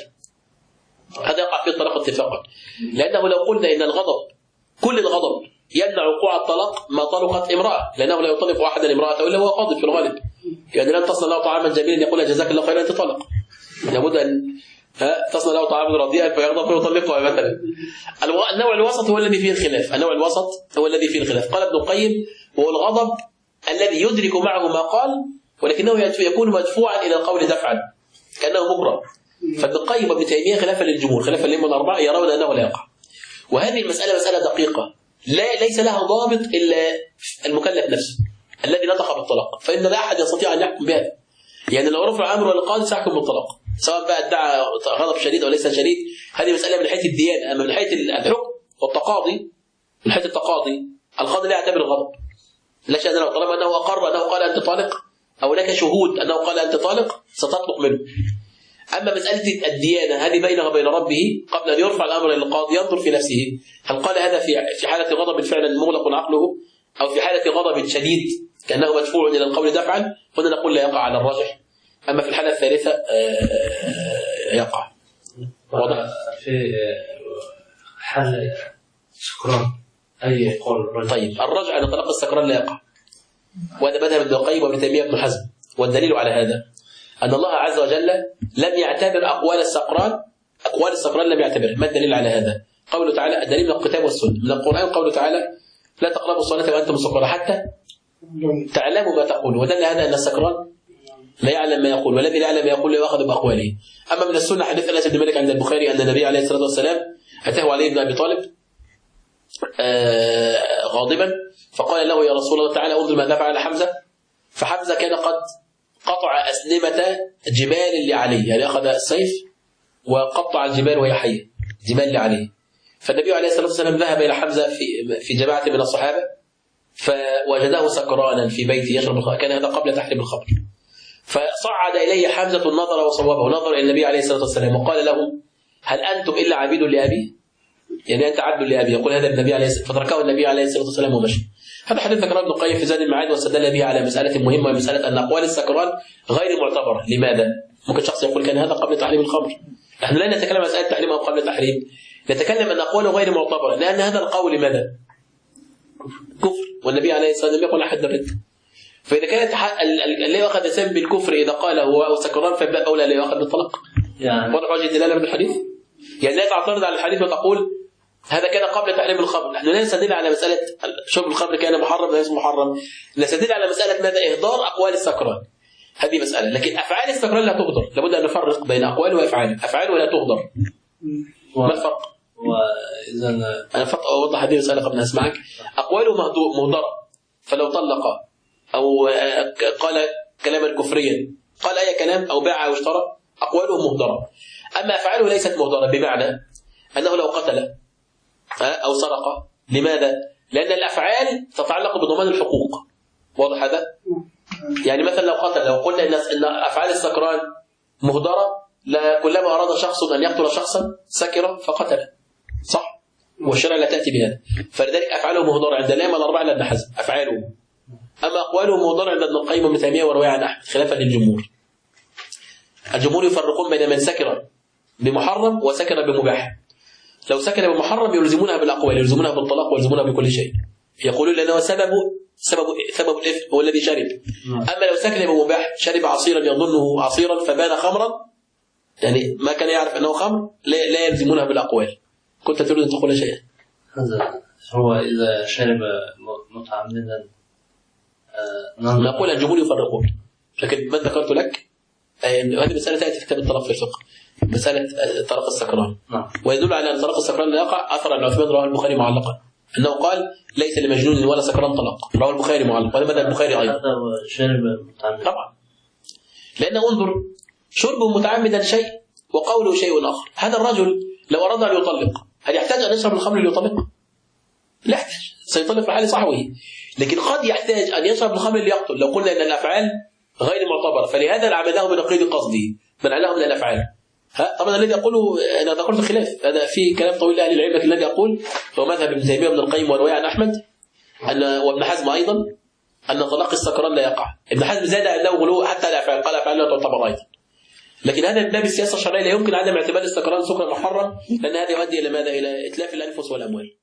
هذا يقع فيه الطلاق اتفاقا، لأنه لو قلنا إن الغضب كل الغضب يمنع وقوع الطلاق ما طلقت امرأة، لأنه لا يطلق أحدا امرأة إلا هو غاضب في الغالب. يعني لن تصل له طعاما جميلا يقول جزاك الله خيرا أنت طلق، لابد أن تصل له طعاما رديئا فيغضب ويطلقها مثلا. النوع الوسط هو الذي فيه الخلاف، النوع الوسط هو الذي فيه الخلاف. قال ابن القيم: وهو الغضب الذي يدرك معه ما قال ولكنه يكون مدفوعا إلى القول دفعا كأنه مكره. فابن القيم وابن تيمية خلافا للجمهور، خلافا للأئمة الأربعة، يرون أنه لا يقع. وهذه المسألة مسألة دقيقة ليس لها ضابط إلا المكلف نفسه الذي نطق بالطلاق، فإن لا أحد يستطيع أن يحكم بهذا. يعني لو رفع أمر للقاضي سيحكم بالطلاق سواء بقى ادعى غضب شديد أو ليس شديد. هذه مسألة من حيث الديانة. أما من حيث الحكم والتقاضي، من حيث التقاضي القاضي لا يعتبر الغضب، لا شأن له طالما أنه أقر أنه قال أنت طالق أو لك شهود أنه قال أنت طالق ستطلق منه. أما مسألة الديانة هذه بينه وبين ربه قبل أن يرفع الأمر للقاضي ينظر في نفسه هل قال هذا في حالة غضب فعلا مغلق عقله أو في حالة غضب شديد كأنه مدفوع إلى القول دفعا، هنا نقول لا يقع على الراجح. أما في الحالة الثالثة يقع. واضح؟ في حل سكران أي قول. طيب الرجع أن طلاق السكران لا يقع، وهذا مذهب ابن القيم وابن تيمية وابن حزم. والدليل على هذا أن الله عز وجل لم يعتبر أقوال السكران لم يعتبر. ما الدليل على هذا؟ قوله تعالى، الدليل من الكتاب والسنة من القرآن، قوله تعالى: لا تقربوا الصلاة وأنتم سكارى حتى تعلموا ما تقول. ودل هذا أن السكران لا يعلم ما يقول، والذي لا يعلم ما يقول لا يأخذ بأقواله. أما من السنة حديث أنس بن مالك عند البخاري أن النبي عليه الصلاة والسلام أتاه علي بن أبي طالب غاضبا فقال له: يا رسول الله تعالى انظر ماذا فعل حمزة. فحمزة كان قد قطع أسنمة جبال لعلي، يعني أخذ السيف وقطع الجبال وهي حية، جبال لعلي. فالنبي عليه الصلاة والسلام ذهب إلى حمزة في جماعة من الصحابة فوجده سكرانا في بيته يشرب الخمر، كان هذا قبل تحريم الخمر. فصعد إليه حمزة النظر وصوبه، نظر إلى النبي عليه الصلاة والسلام وقال له: هل أنتم إلا عبيد لأبي؟ يعني أنت عبد لأبي. يقول هذا النبي عليه الصلاة والسلام، فتركه النبي عليه الصلاة والسلام ومشي. هذا حديث ذكره ابن القيم في زاد المعاد واستدل به على مسألة مهمة، ومسألة أن أقوال السكران غير معتبرة. لماذا؟ ممكن شخص يقول كان هذا قبل تحريم الخمر. نحن لا نتكلم عن مسألة تحريم أو قبل تحريم، نتكلم أن أقواله غير معتبرة، لأن هذا القول ماذا؟ كفر، والنبي عليه الصلاة والسلام يقول أحد الرد. فإذا كانت لا يؤخذ الإنسان بالكفر إذا قال هو سكران فباب أولى لا يؤخذ بالطلاق. يعني واضح وجه الدلالة من الحديث؟ يعني لا تعترض على الحديث وتقول هذا كان قبل تحريم الخمر. نحن لا نستدل على مسألة شرب الخمر كان محرم ليس محرم، نستدل على مسألة ماذا؟ إهدار أقوال السكران. هذه مسألة. لكن أفعال السكران لا تهدر، لابد أن نفرق بين أقوال وأفعال. أفعاله لا تهدر. ما الفرق؟ وإذا أنا فقط أوضح هذه المسألة قبل أن أسمعك. أقواله مهدرة، فلو طلق أو قال كلاما كفريا، قال أي كلام أو باع أو اشترى، أقواله مهدرة. أما أفعاله ليست مهدرة، بمعنى أنه لو قتل أو سرق. لماذا؟ لأن الأفعال تتعلق بضمان الحقوق. واضح هذا؟ يعني مثلا لو قتل، لو قلنا إن أفعال السكران مهدرة، كلما أراد شخص أن يقتل شخصا سكر فقتل، صح؟ والشرع لا تأتي بهذا. فلذلك أفعاله مهدرة عند الأئمة الأربعة إلا ابن حزم أفعاله. أما أقواله مهدرة عند ابن القيم وابن تيمية وروي عن أحمد، خلافا للجمهور. الجمهور يفرقون بين من سكر بمحرم وسكر بمباح. لو سكر بمحرم يلزمونها بالأقوال، يلزمونها بالطلاق ويلزمونها بكل شيء، يقولون لأنه سبب الإثم هو الذي شرب. أما لو سكر بمباح، شرب عصيرا يظنه عصيرا فبان خمرا، يعني ما كان يعرف أنه خمر، لا يلزمونها بالأقوال. كنت تريد أن تقول شيئا؟ هذا هو إذا شرب متعمدا نقول الجمهور يفرقون، لكن ما ذكرت لك هذه مسألة تأتي في كتاب الطلاق في الفقه، مسألة طلاق السكران. ويدل على أن طلاق السكران لا يقع. أثر عن عثمان رواه البخاري معلقا أنه قال ليس لمجنون ولا سكران طلاق، رواه البخاري معلقا، وهذا مذهب البخاري أيضا. شرب متعمدا طبعا، لأنه انظر، شربه متعمدا شيء وقوله شيء آخر. هذا الرجل لو أراد أن يطلق، هل يحتاج أن يشرب الخمر ليطلق؟ لا يحتاج، سيطلق في حال صحوه. لكن قد يحتاج أن يشرب الخمر ليقتل، لو قلنا أن الأفعال غير معتبرة، فلهذا عمله بنقيض قصده، منعناه من الأفعال. طبعا الذي أقوله أنا ذكرت الخلاف، هذا في كلام طويل لأهل العلم، لكن الذي أقول هو مذهب ابن تيمية وابن القيم ورواية عن أحمد وابن حزم أيضا، أن طلاق السكران لا يقع. ابن حزم زاد أنه غلو حتى الأفعال، قال الأفعال لا تعتبر أيضا. لكن هذا من باب السياسة الشرعية، لا يمكن عدم اعتبار السكران سكرا محرم، لأن هذا يؤدي إلى ماذا؟ إلى إتلاف الأنفس والأموال.